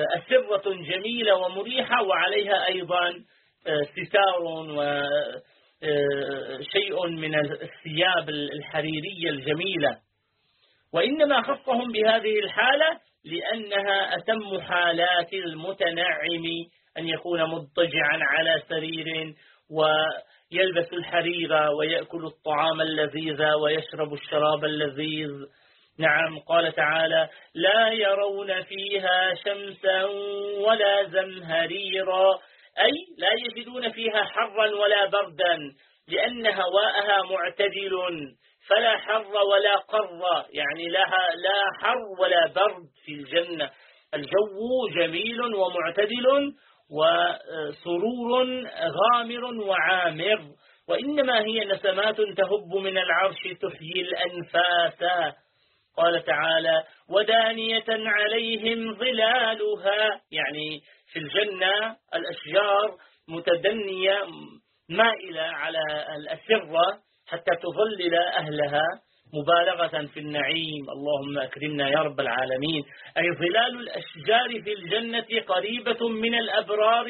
Speaker 1: أسرة جميلة ومريحة وعليها أيضا ستار شيء من الثياب الحريرية الجميلة، وإنما خصهم بهذه الحالة لأنها أتم حالات المتنعم، أن يكون مضطجعا على سرير ويلبس الحرير ويأكل الطعام اللذيذ ويشرب الشراب اللذيذ. نعم، قال تعالى: لا يرون فيها شمسا ولا زمهريرا، أي لا يجدون فيها حرا ولا بردا، لأن هواءها معتدل، فلا حر ولا قر، يعني لا حر ولا برد في الجنة. الجو جميل ومعتدل وسرور غامر وعامر، وإنما هي نسمات تهب من العرش تحيي الأنفاس. قال تعالى: ودانية عليهم ظلالها، يعني في الجنة الأشجار متدنية مائلة على الأسرة حتى تظلل أهلها، مبالغة في النعيم. اللهم أكرمنا يا رب العالمين. أي ظلال الأشجار في الجنة قريبة من الأبرار.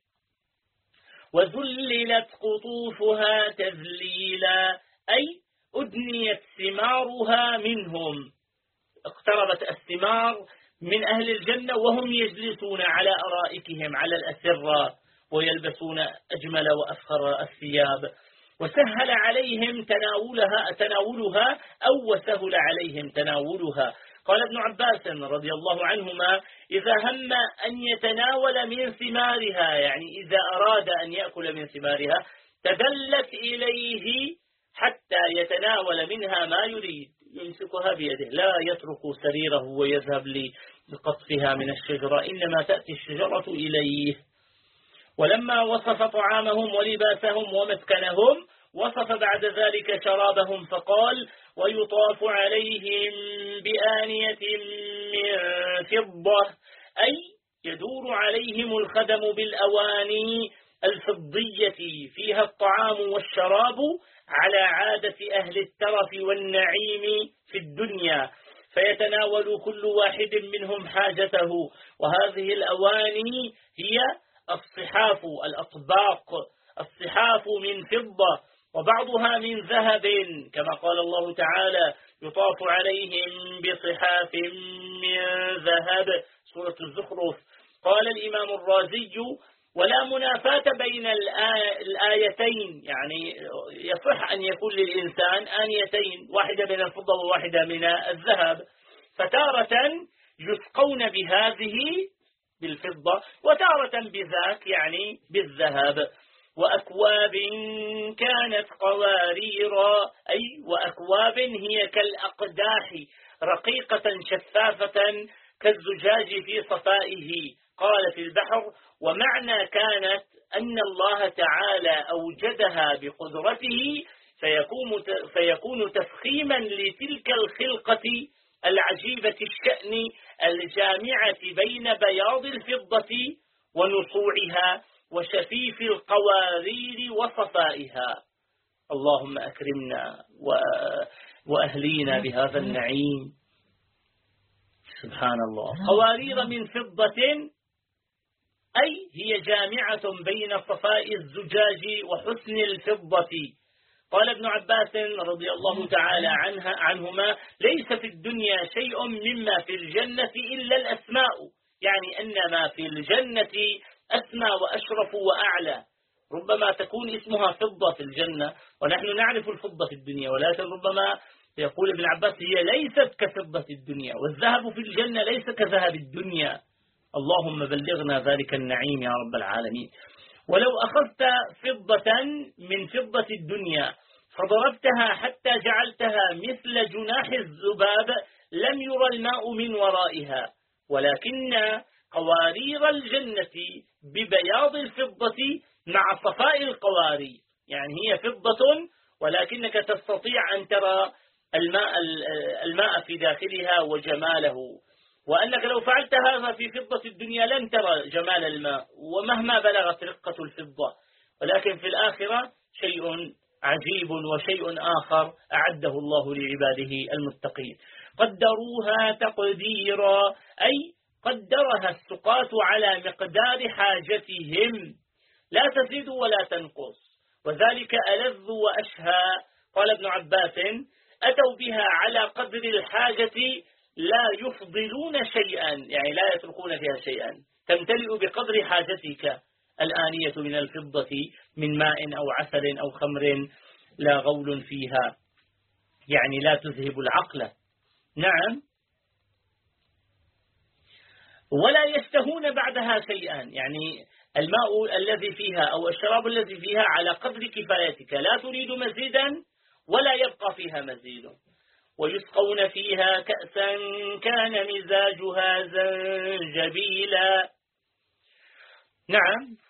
Speaker 1: وذللت قطوفها تذليلا، أي أدنيت ثمارها منهم، اقتربت الثمار من أهل الجنة وهم يجلسون على أرائكهم على الأسرة ويلبسون أجمل وأفخر الثياب. وسهل عليهم تناولها أو وسهل عليهم تناولها. قال ابن عباس رضي الله عنهما: إذا هم أن يتناول من ثمارها، يعني إذا أراد أن يأكل من ثمارها، تدلت إليه حتى يتناول منها ما يريد، يمسكها بيده، لا يترك سريره ويذهب لقطفها من الشجرة، إنما تأتي الشجرة إليه. ولما وصف طعامهم ولباسهم ومسكنهم، وصف بعد ذلك شرابهم فقال: ويطاف عليهم بآنية من فضة، أي يدور عليهم الخدم بالأواني الفضية فيها الطعام والشراب على عادة أهل الترف والنعيم في الدنيا، فيتناول كل واحد منهم حاجته. وهذه الأواني هي الصحاف، الأطباق، الصحاف من فضة وبعضها من ذهب، كما قال الله تعالى: يطاف عليهم بصحاف من ذهب، سورة الزخرف. قال الإمام الرازي: ولا منافاة بين الآيتين، يعني يصح أن يكون للإنسان آنيتين، واحدة من الفضة وواحدة من الذهب، فتارة يسقون بهذه بالفضة وتارة بذاك يعني بالذهب. وأكواب كانت قواريرا، أي وأكواب هي كالأقداح رقيقة شفافة كالزجاج في صفائه. قال في البحر: ومعنى كانت أن الله تعالى أوجدها بقدرته، فيكون تفخيما لتلك الخلقة العجيبة الشأن الجامعة بين بياض الفضة ونصوعها وشفيف القوارير وصفائها. اللهم أكرمنا وأهلينا بهذا النعيم. سبحان الله. قوارير من فضة، أي هي جامعة بين صفاء الزجاج وحسن الفضة. قال ابن عباس رضي الله تعالى عنهما: ليس في الدنيا شيء مما في الجنة إلا الأسماء، يعني أن ما في الجنة أسمى وأشرف وأعلى. ربما تكون اسمها فضة في الجنة ونحن نعرف الفضة في الدنيا، ولكن ربما يقول ابن عباس هي ليست كفضة الدنيا، والذهب في الجنة ليس كذهب الدنيا. اللهم بلغنا ذلك النعيم يا رب العالمين. ولو أخذت فضة من فضة الدنيا فضربتها حتى جعلتها مثل جناح الذباب لم يرى الماء من ورائها، ولكن قوارير الجنة ببياض الفضة مع صفاء القوارير، يعني هي فضة ولكنك تستطيع أن ترى الماء في داخلها وجماله، وأنك لو فعلت هذا في فضة الدنيا لن ترى جمال الماء ومهما بلغت رقة الفضة. ولكن في الآخرة شيء عجيب وشيء آخر أعده الله لعباده المتقين. قدروها تقديرا، أي قدرها السقاة على مقدار حاجتهم، لا تزيد ولا تنقص. وذلك ألذ وأشهى. قال ابن عباس: أتوا بها على قدر الحاجة لا يفضلون شيئا، يعني لا يتركون فيها شيئا، تمتلئ بقدر حاجتك. الآنية من الفضة من ماء أو عسل أو خمر لا غول فيها، يعني لا تذهب العقل. نعم. ولا يشتهون بعدها شيئا، يعني الماء الذي فيها أو الشراب الذي فيها على قدر كفايتك، لا تريد مزيدا ولا يبقى فيها مزيد. ويسقون فيها كأسا كان مزاجها زنجبيلا. نعم.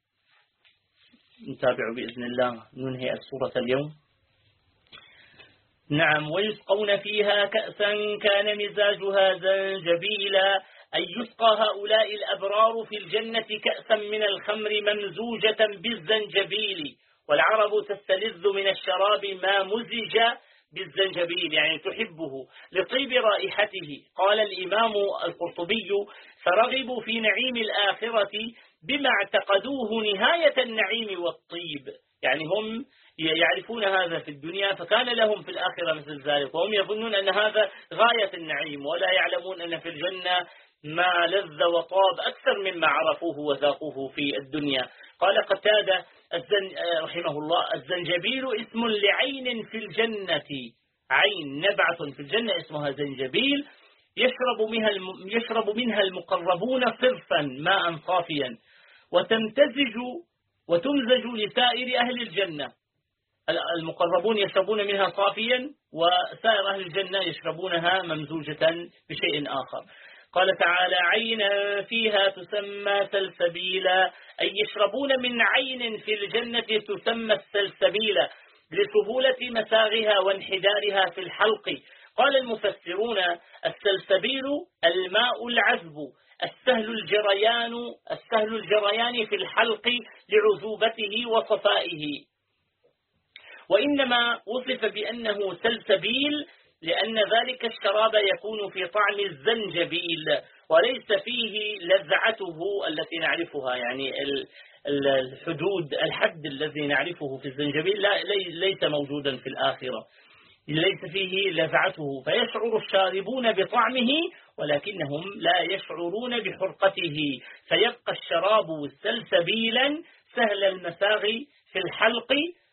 Speaker 1: نتابع بإذن الله، ننهي السورة اليوم. نعم. ويسقون فيها كأسا كان مزاجها زنجبيلا، أي يسقى هؤلاء الأبرار في الجنة كأسا من الخمر ممزوجة بالزنجبيل، والعرب تستلذ من الشراب ما مزج بالزنجبيل، يعني تحبه لطيب رائحته. قال الإمام القرطبي: فرغبوا في نعيم الآخرة بما اعتقدوه نهاية النعيم والطيب، يعني هم يعرفون هذا في الدنيا فكان لهم في الآخرة مثل ذلك، وهم يظنون أن هذا غاية النعيم، ولا يعلمون أن في الجنة ما لذ وطاب أكثر مما عرفوه وذاقوه في الدنيا. قال قتادة رحمه الله: الزنجبيل اسم لعين في الجنة، عين نبعة في الجنة اسمها زنجبيل، يشرب منها المقربون صرفا ماء صافيا، وتمزج لسائر أهل الجنة. المقربون يشربون منها صافيا، وسائر أهل الجنة يشربونها ممزوجة بشيء آخر. قال تعالى: عينا فيها تسمى سلسبيلا، أي يشربون من عين في الجنة تسمى السلسبيلا لسهولة مساغها وانحدارها في الحلق. قال المفسرون: السلسبيل الماء العذب السهل الجريان في الحلق لعذوبته وصفائه، وإنما وصف بأنه سلسبيل لأن ذلك الشراب يكون في طعم الزنجبيل وليس فيه لذعته التي نعرفها، يعني الحد الذي نعرفه في الزنجبيل ليس موجودا في الآخرة، ليس فيه لذعته، فيشعر الشاربون بطعمه ولكنهم لا يشعرون بحرقته، فيبقى الشراب سلسبيلا سهل المساغ في الحلق.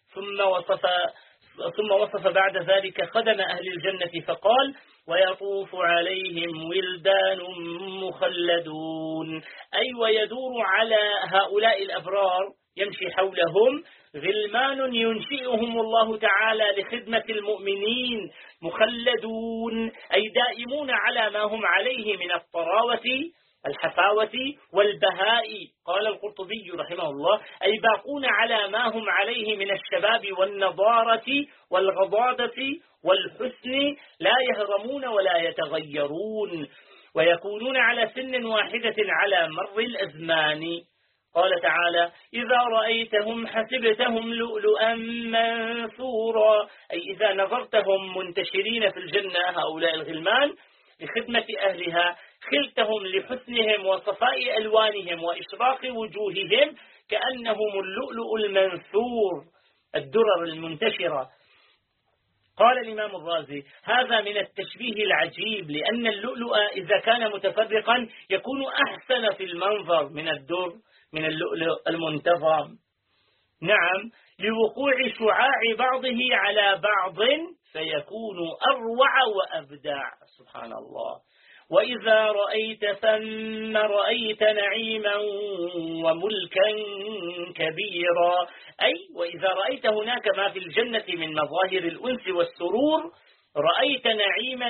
Speaker 1: ثم وصف بعد ذلك خدم أهل الجنة فقال: ويطوف عليهم ولدان مخلدون، أي ويدور على هؤلاء الأبرار يمشي حولهم غلمان ينشئهم الله تعالى لخدمة المؤمنين مخلدون، أي دائمون على ما هم عليه من الطراوة الحفاوة والبهاء. قال القرطبي رحمه الله: أي باقون على ما هم عليه من الشباب والنضارة والغضاضة والحسن، لا يهرمون ولا يتغيرون، ويكونون على سن واحدة على مر الأزمان. قال تعالى: إذا رأيتهم حسبتهم لؤلؤا منثورا، أي إذا نظرتهم منتشرين في الجنة هؤلاء الغلمان لخدمة أهلها خلتهم لحسنهم وصفاء ألوانهم وإشراق وجوههم كأنهم اللؤلؤ المنثور، الدرر المنتشرة. قال الإمام الرازي: هذا من التشبيه العجيب، لأن اللؤلؤ إذا كان متفرقا يكون أحسن في المنظر من اللؤلؤ المنتظم. نعم، لوقوع شعاع بعضه على بعض فيكون أروع وأبدع. سبحان الله. وإذا رأيت ثم رأيت نعيما وملكا كبيرا، أي وإذا رأيت هناك ما في الجنة من مظاهر الأنس والسرور رأيت نعيما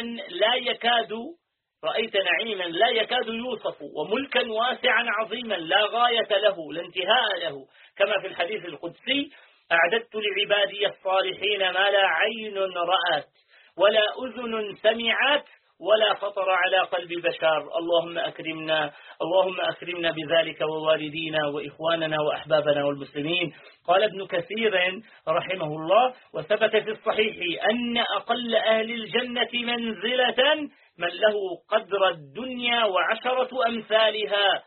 Speaker 1: لا يكاد يوصف، وملكا واسعا عظيما لا غاية له لا انتهاء له، كما في الحديث القدسي: أعددت لعبادي الصالحين ما لا عين رأت ولا أذن سمعت ولا خطر على قلب بشر. اللهم أكرمنا بذلك ووالدينا وإخواننا وأحبابنا والمسلمين. قال ابن كثير رحمه الله: وثبت في الصحيح أن أقل أهل الجنة منزلة من له قدر الدنيا وعشرة أمثالها،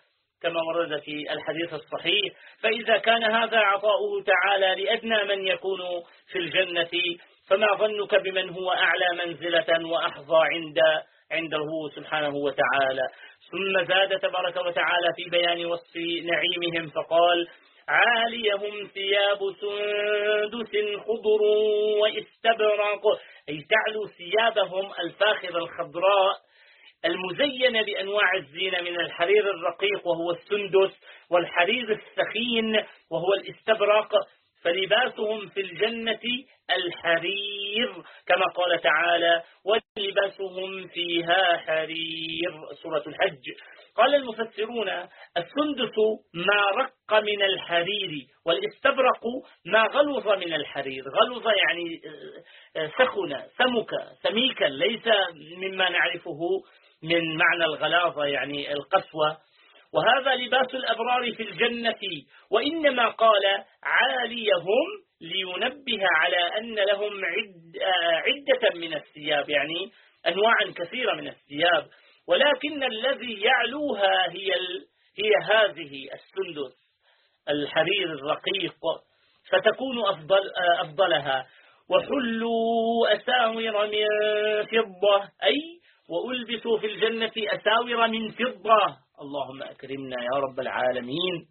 Speaker 1: كما ورد في الحديث الصحيح. فإذا كان هذا عطاؤه تعالى لأدنى من يكون في الجنة، فما ظنك بمن هو أعلى منزلة وأحظى عنده سبحانه وتعالى. ثم زاد تبارك وتعالى في بيان وصف نعيمهم فقال: عاليهم ثياب سندس خضر واستبرق، أي تعلو ثيابهم الفاخرة الخضراء المزينة بأنواع الزينة من الحرير الرقيق وهو السندس، والحرير الثخين وهو الاستبرق، فلباسهم في الجنة الحرير كما قال تعالى: ولباسهم فيها حرير، سورة الحج. قال المفسرون: السندس ما رق من الحرير، والاستبرق ما غلظ من الحرير. غلظ يعني سخن، سمك، سميكا، ليس مما نعرفه من معنى الغلاظة يعني القسوة. وهذا لباس الأبرار في الجنة، وإنما قال عاليهم لينبه على أن لهم عدة من الثياب، يعني أنواعا كثيرة من الثياب، ولكن الذي يعلوها هي هذه السندس الحرير الرقيق، فتكون أفضلها. وحلوا أساور من فضة، أي وألبسوا في الجنة أساور من فضة. اللهم أكرمنا يا رب العالمين.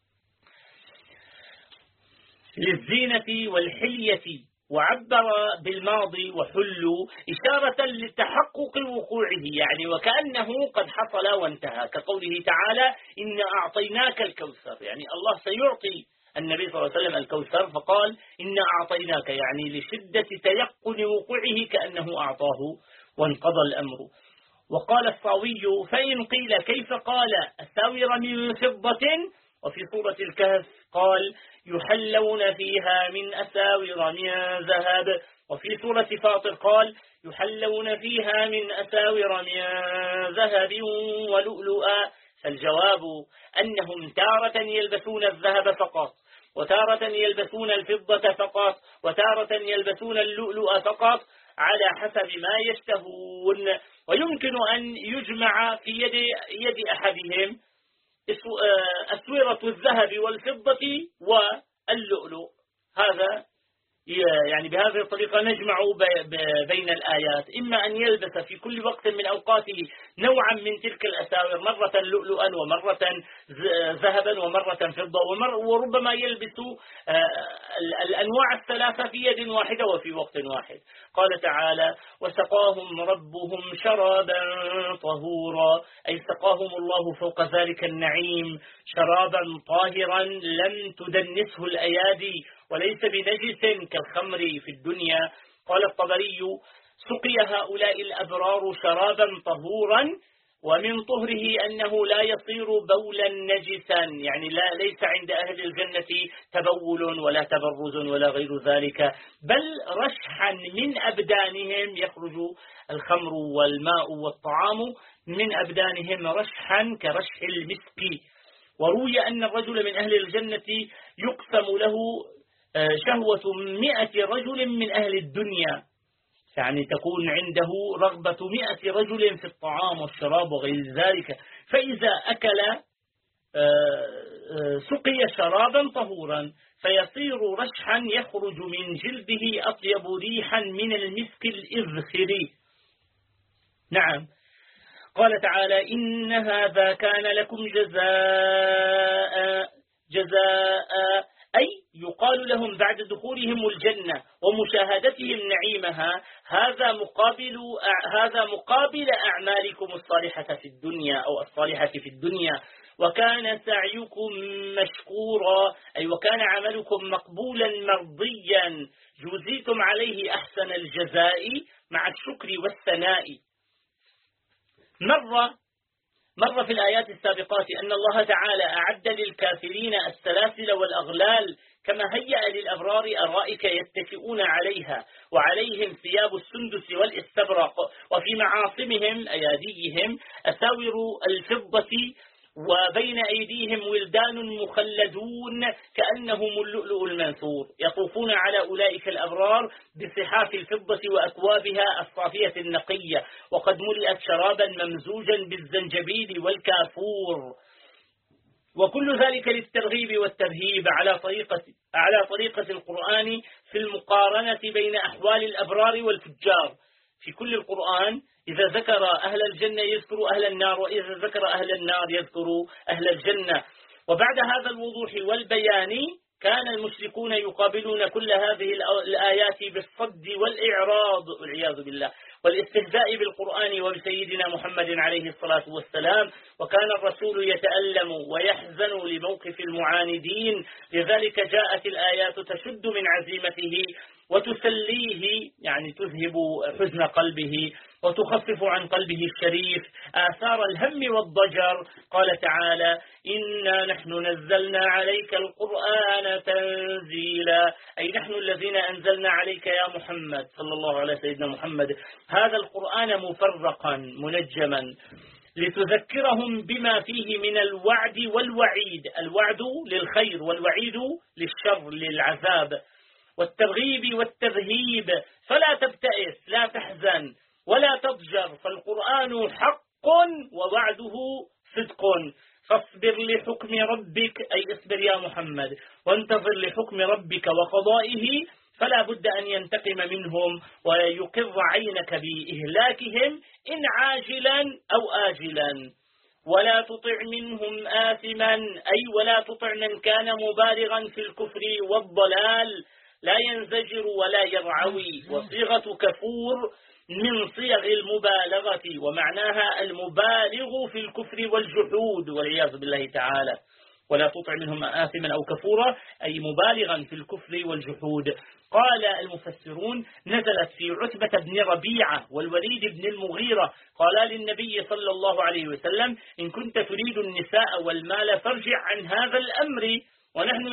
Speaker 1: للزينة والحلية، وعبر بالماضي وحلوا إشارة لتحقق وقوعه، يعني وكأنه قد حصل وانتهى، كقوله تعالى: إنا أعطيناك الكوثر، يعني الله سيعطي النبي صلى الله عليه وسلم الكوثر، فقال إنا أعطيناك، يعني لشدة تيقن وقوعه كأنه أعطاه وانقضى الأمر. وقال الصاوي: فإن قيل كيف قال أساور من فضة؟ وفي سورة الكهف قال: يحلون فيها من أساور من ذهب. وفي سورة فاطر قال: يحلون فيها من أساور من ذهب ولؤلؤا. فالجواب أنهم تارة يلبسون الذهب فقط، وتارة يلبسون الفضة فقط، وتارة يلبسون اللؤلؤ فقط، على حسب ما يشتهون. ويمكن أن يجمع في يد أحدهم أسورة الذهب والفضة واللؤلؤ. هذا يعني بهذه الطريقة نجمع بين الآيات، إما أن يلبس في كل وقت من أوقاته نوعا من تلك الأساور، مرة لؤلؤا ومرة ذهبا ومرة فضة، وربما يلبس الأنواع الثلاثة في يد واحدة وفي وقت واحد. قال تعالى: وسقاهم ربهم شرابا طهورا، أي سقاهم الله فوق ذلك النعيم شرابا طاهرا لم تدنسه الأيادي، وليس بنجس كالخمر في الدنيا. قال الطبري: سقي هؤلاء الأبرار شرابا طهورا، ومن طهره أنه لا يصير بولا نجسا، يعني ليس عند أهل الجنة تبول ولا تبرز ولا غير ذلك، بل رشحا من أبدانهم، يخرج الخمر والماء والطعام من أبدانهم رشحا كرشح المسك. وروي أن الرجل من أهل الجنة يقسم له شهوة 100 رجل من أهل الدنيا، يعني تكون عنده رغبة 100 رجل في الطعام والشراب وغير ذلك، فإذا أكل سقي شرابا طهورا فيصير رشحا يخرج من جلده أطيب ريحا من المسك الإذخري. نعم. قال تعالى: إن هذا كان لكم جزاء، أي يقال لهم بعد دخولهم الجنة ومشاهدتهم نعيمها: هذا مقابل أعمالكم الصالحة في الدنيا أو الصالحة في الدنيا، وكان سعيكم مشكورا، أي وكان عملكم مقبولا مرضيا، جزيتم عليه أحسن الجزاء مع الشكر والثناء. مر في الآيات السابقات أن الله تعالى أعد للكافرين السلاسل والأغلال، كما هيأ للأبرار أرائك يتكئون عليها، وعليهم ثياب السندس والاستبرق، وفي معاصمهم أياديهم أساور الفضة، وبين أيديهم ولدان مخلدون كأنهم اللؤلؤ المنثور، يطوفون على أولئك الأبرار بصحاف الفضة وأكوابها الصافية النقية، وقد ملئت شرابا ممزوجا بالزنجبيل والكافور. وكل ذلك للترغيب والترهيب على طريقة القرآن في المقارنة بين أحوال الأبرار والفجار. في كل القرآن إذا ذكر أهل الجنة يذكر أهل النار، وإذا ذكر أهل النار يذكر أهل الجنة. وبعد هذا الوضوح والبيان كان المشركون يقابلون كل هذه الآيات بالصد والإعراض والعياذ بالله والاستهزاء بالقرآن وبسيدنا محمد عليه الصلاة والسلام، وكان الرسول يتألم ويحزن لموقف المعاندين. لذلك جاءت الآيات تشد من عزيمته وتسليه، يعني تذهب حزن قلبه وتخفف عن قلبه الشريف آثار الهم والضجر. قال تعالى: إنا نحن نزلنا عليك القرآن تنزيلا، أي نحن الذين أنزلنا عليك يا محمد صلى الله عليه سيدنا محمد هذا القرآن مفرقا منجما لتذكرهم بما فيه من الوعد والوعيد، الوعد للخير والوعيد للشر للعذاب، والترغيب والترهيب. فلا تبتئس، لا تحزن ولا تضجر، فالقرآن حق ووعده صدق. فاصبر لحكم ربك، أي اصبر يا محمد وانتظر لحكم ربك وقضائه، فلا بد أن ينتقم منهم ويقر عينك بإهلاكهم إن عاجلا أو آجلا. ولا تطع منهم آثما، أي ولا تطع من كان مبالغا في الكفر والضلال لا ينزجر ولا يرعوي. وصيغة كفور من صيغ المبالغة، ومعناها المبالغ في الكفر والجحود والعياذ بالله تعالى. ولا تطع منهم آثما أو كفورا، أي مبالغا في الكفر والجحود. قال المفسرون: نزلت في عتبة بن ربيعة والوليد بن المغيرة، قالا للنبي صلى الله عليه وسلم: إن كنت تريد النساء والمال فارجع عن هذا الأمر ونحن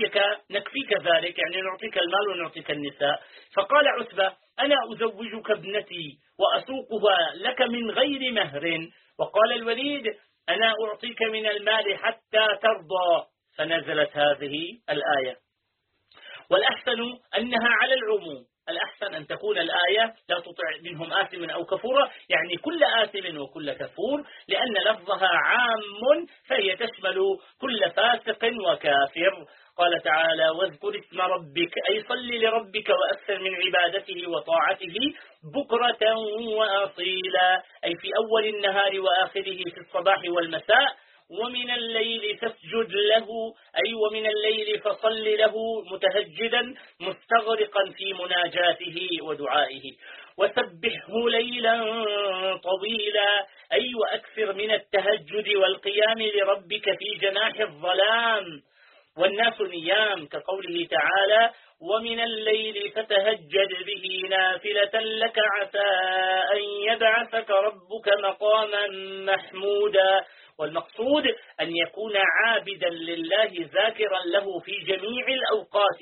Speaker 1: نكفيك ذلك، يعني نعطيك المال ونعطيك النساء. فقال عتبة: أنا أزوجك ابنتي وأسوقها لك من غير مهر. وقال الوليد: أنا أعطيك من المال حتى ترضى. فنزلت هذه الآية. والأحسن أنها على العموم، الأحسن أن تكون الآية لا تطع منهم آثم أو كفورا، يعني كل آثم وكل كفور، لأن لفظها عام فهي تشمل كل فاسق وكافر. قال تعالى: واذكر اسم ربك، أي صل لربك وأكثر من عبادته وطاعته بكرة وأصيلا، أي في أول النهار وآخره في الصباح والمساء. ومن الليل فاسجد له، أي ومن الليل فصل له متهجدا مستغرقا في مناجاته ودعائه. وسبحه ليلا طويلا، أي وأكثر من التهجد والقيام لربك في جناح الظلام والناس نيام، كقوله تعالى: ومن الليل فتهجد به نافلة لك عسى أن يبعثك ربك مقاما محمودا. والمقصود أن يكون عابدا لله ذاكرا له في جميع الأوقات،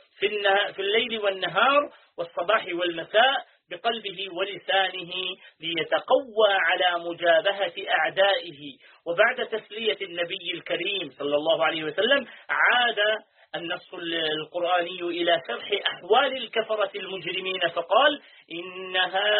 Speaker 1: في الليل والنهار والصباح والمساء، بقلبه ولسانه، ليتقوى على مجابهة أعدائه. وبعد تسلية النبي الكريم صلى الله عليه وسلم عاد النص القرآني إلى شرح أحوال الكفرة المجرمين، فقال: إن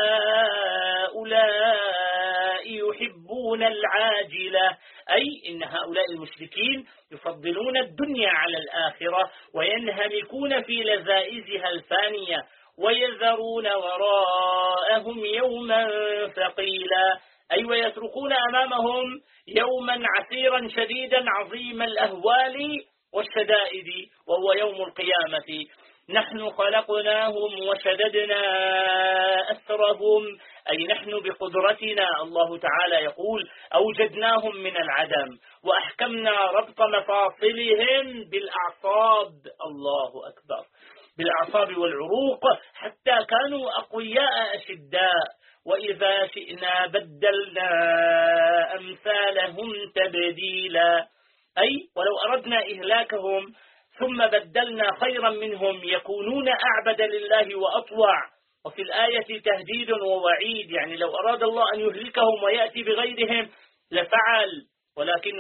Speaker 1: هؤلاء يحبون العاجلة، أي إن هؤلاء المشركين يفضلون الدنيا على الآخرة وينهمكون في لذائذها الفانية ويذرون وراءهم يوما ثقيلا، أي ويتركون أمامهم يوما عسيرا شديدا عظيم الأهوال والشدائد، وهو يوم القيامة. نحن خلقناهم وشددنا أسرهم، أي نحن بقدرتنا، الله تعالى يقول: أوجدناهم من العدم وأحكمنا ربط مفاصلهم بالأعصاب، الله أكبر، بالأعصاب والعروق، حتى كانوا أقوياء أشداء، وإذا شئنا بدلنا أمثالهم تبديلا، أي ولو أردنا إهلاكهم ثم بدلنا خيرا منهم يكونون أعبد لله وأطوع. وفي الآية تهديد ووعيد، يعني لو أراد الله أن يهلكهم ويأتي بغيرهم لفعل، ولكن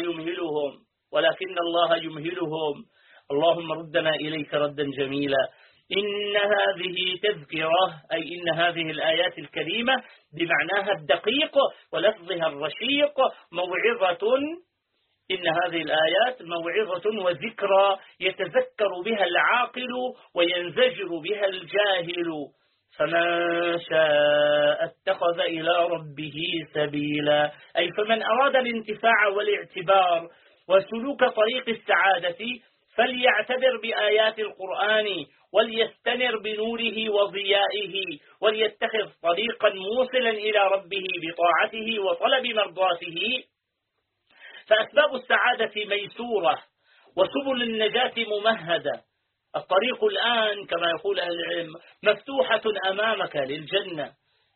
Speaker 1: الله يمهلهم. اللهم ردنا إليك ردا جميلا. إن هذه تذكرة، أي إن هذه الآيات الكريمة بمعناها الدقيق ولفظها الرشيق موعظة إن هذه الآيات موعظة وذكرى يتذكر بها العاقل وينزجر بها الجاهل، فمن شاء اتخذ إلى ربه سبيلا، أي فمن أراد الانتفاع والاعتبار وسلوك طريق السعادة فليعتبر بآيات القرآن وليستنر بنوره وضيائه وليتخذ طريقا موصلا إلى ربه بطاعته وطلب مرضاته، فأسباب السعادة ميسورة وسبل النجاة ممهدة. الطريق الآن كما يقول أهل العلم مفتوحة أمامك للجنة،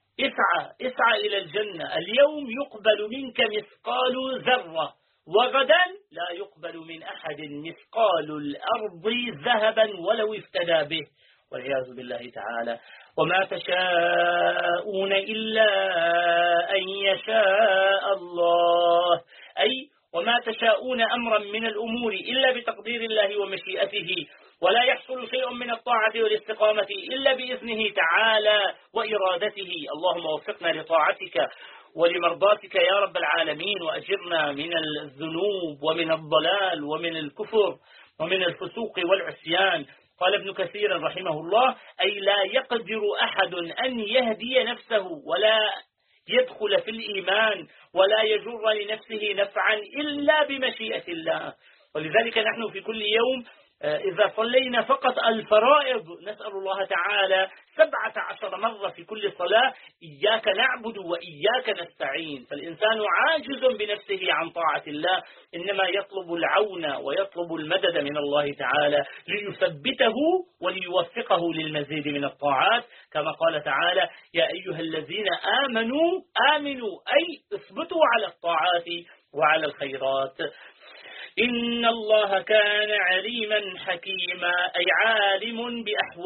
Speaker 1: اسعى إلى الجنة. اليوم يقبل منك مثقال ذرة، وغدا لا يقبل من أحد مثقال الأرض ذهبا ولو افتدى به، والعياذ بالله تعالى. وما تشاءون إلا أن يشاء الله، أي وما تشاءون أمرا من الأمور إلا بتقدير الله ومشيئته، ولا يحصل شيء من الطاعة والاستقامة إلا بإذنه تعالى وإرادته. اللهم وفقنا لطاعتك ولمرضاتك يا رب العالمين، وأجرنا من الذنوب ومن الضلال ومن الكفر ومن الفسوق والعصيان. قال ابن كثير رحمه الله: أي لا يقدر أحد أن يهدي نفسه ولا يدخل في الإيمان ولا يجر لنفسه نفعا إلا بمشيئة الله. ولذلك نحن في كل يوم إذا صلينا فقط الفرائض نسأل الله تعالى 17 مرة في كل صلاة: إياك نعبد وإياك نستعين. فالإنسان عاجز بنفسه عن طاعة الله، إنما يطلب العون ويطلب المدد من الله تعالى ليثبته وليوفقه للمزيد من الطاعات، كما قال تعالى: يا أيها الذين آمنوا أي اثبتوا على الطاعات وعلى الخيرات. إن الله كان عليما حكيما، أي عالم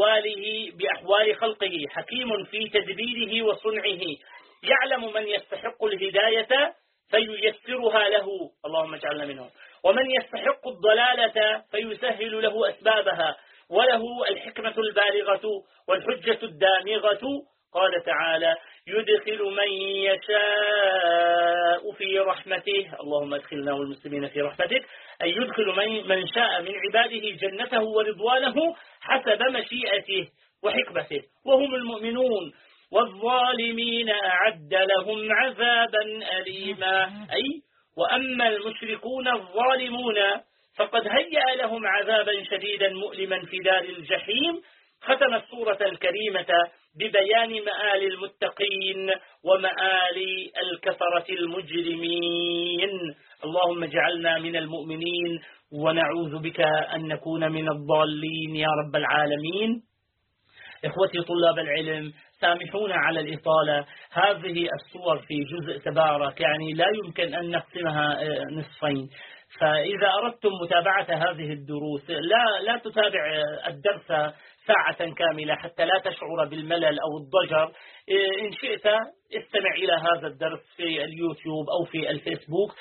Speaker 1: بأحوال خلقه، حكيم في تدبيره وصنعه، يعلم من يستحق الهداية فييسرها له، اللهم اجعلنا منهم، ومن يستحق الضلالة فيسهل له أسبابها، وله الحكمة البالغة والحجة الدامغة. قال تعالى: يدخل من يشاء في رحمته، اللهم ادخلنا والمسلمين في رحمتك، أي يدخل من شاء من عباده جنته ورضوانه حسب مشيئته وحكمته، وهم المؤمنون. والظالمين أعد لهم عذابا أليما، أي وأما المشركون الظالمون فقد هيأ لهم عذابا شديدا مؤلما في دار الجحيم. ختم السورة الكريمة ببيان مآل المتقين ومآل الكفرة المجرمين. اللهم اجعلنا من المؤمنين ونعوذ بك أن نكون من الضالين يا رب العالمين. إخوتي طلاب العلم، سامحونا على الإطالة. هذه السور في جزء تبارك يعني لا يمكن أن نقسمها نصفين، فإذا أردتم متابعة هذه الدروس لا تتابع الدرس ساعة كاملة حتى لا تشعر بالملل أو الضجر. إن شئت استمع إلى هذا الدرس في اليوتيوب أو في الفيسبوك،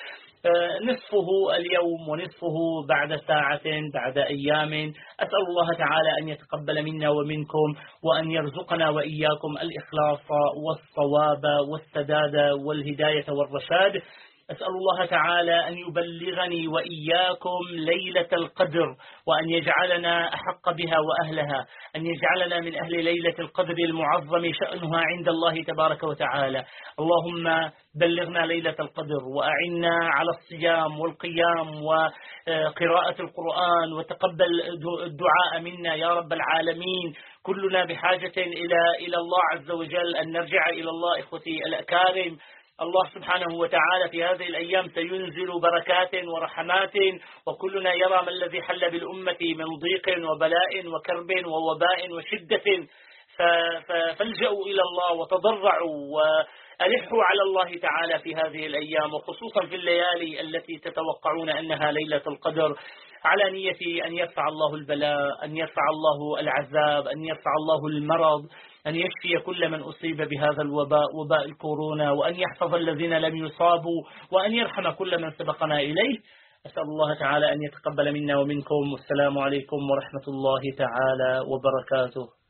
Speaker 1: نصفه اليوم ونصفه بعد ساعة بعد أيام. أسأل الله تعالى أن يتقبل منا ومنكم، وأن يرزقنا وإياكم الإخلاص والصواب والسداد والهداية والرشاد. أسأل الله تعالى أن يبلغني وإياكم ليلة القدر، وأن يجعلنا أحق بها وأهلها، أن يجعلنا من أهل ليلة القدر المعظم شأنها عند الله تبارك وتعالى. اللهم بلغنا ليلة القدر، وأعنا على الصيام والقيام وقراءة القرآن، وتقبل الدعاء منا يا رب العالمين. كلنا بحاجة إلى الله عز وجل، أن نرجع إلى الله إخوتي الأكارم. الله سبحانه وتعالى في هذه الأيام سينزل بركات ورحمات، وكلنا يرى ما الذي حل بالأمة من ضيق وبلاء وكرب ووباء وشدة، فالجأوا إلى الله وتضرعوا وألحوا على الله تعالى في هذه الأيام، وخصوصا في الليالي التي تتوقعون أنها ليلة القدر، على نية أن يرفع الله البلاء، أن يرفع الله العذاب، أن يرفع الله المرض، أن يشفي كل من أصيب بهذا الوباء، وباء الكورونا، وأن يحفظ الذين لم يصابوا، وأن يرحم كل من سبقنا إليه. أسأل الله تعالى أن يتقبل منا ومنكم، والسلام عليكم ورحمة الله تعالى وبركاته.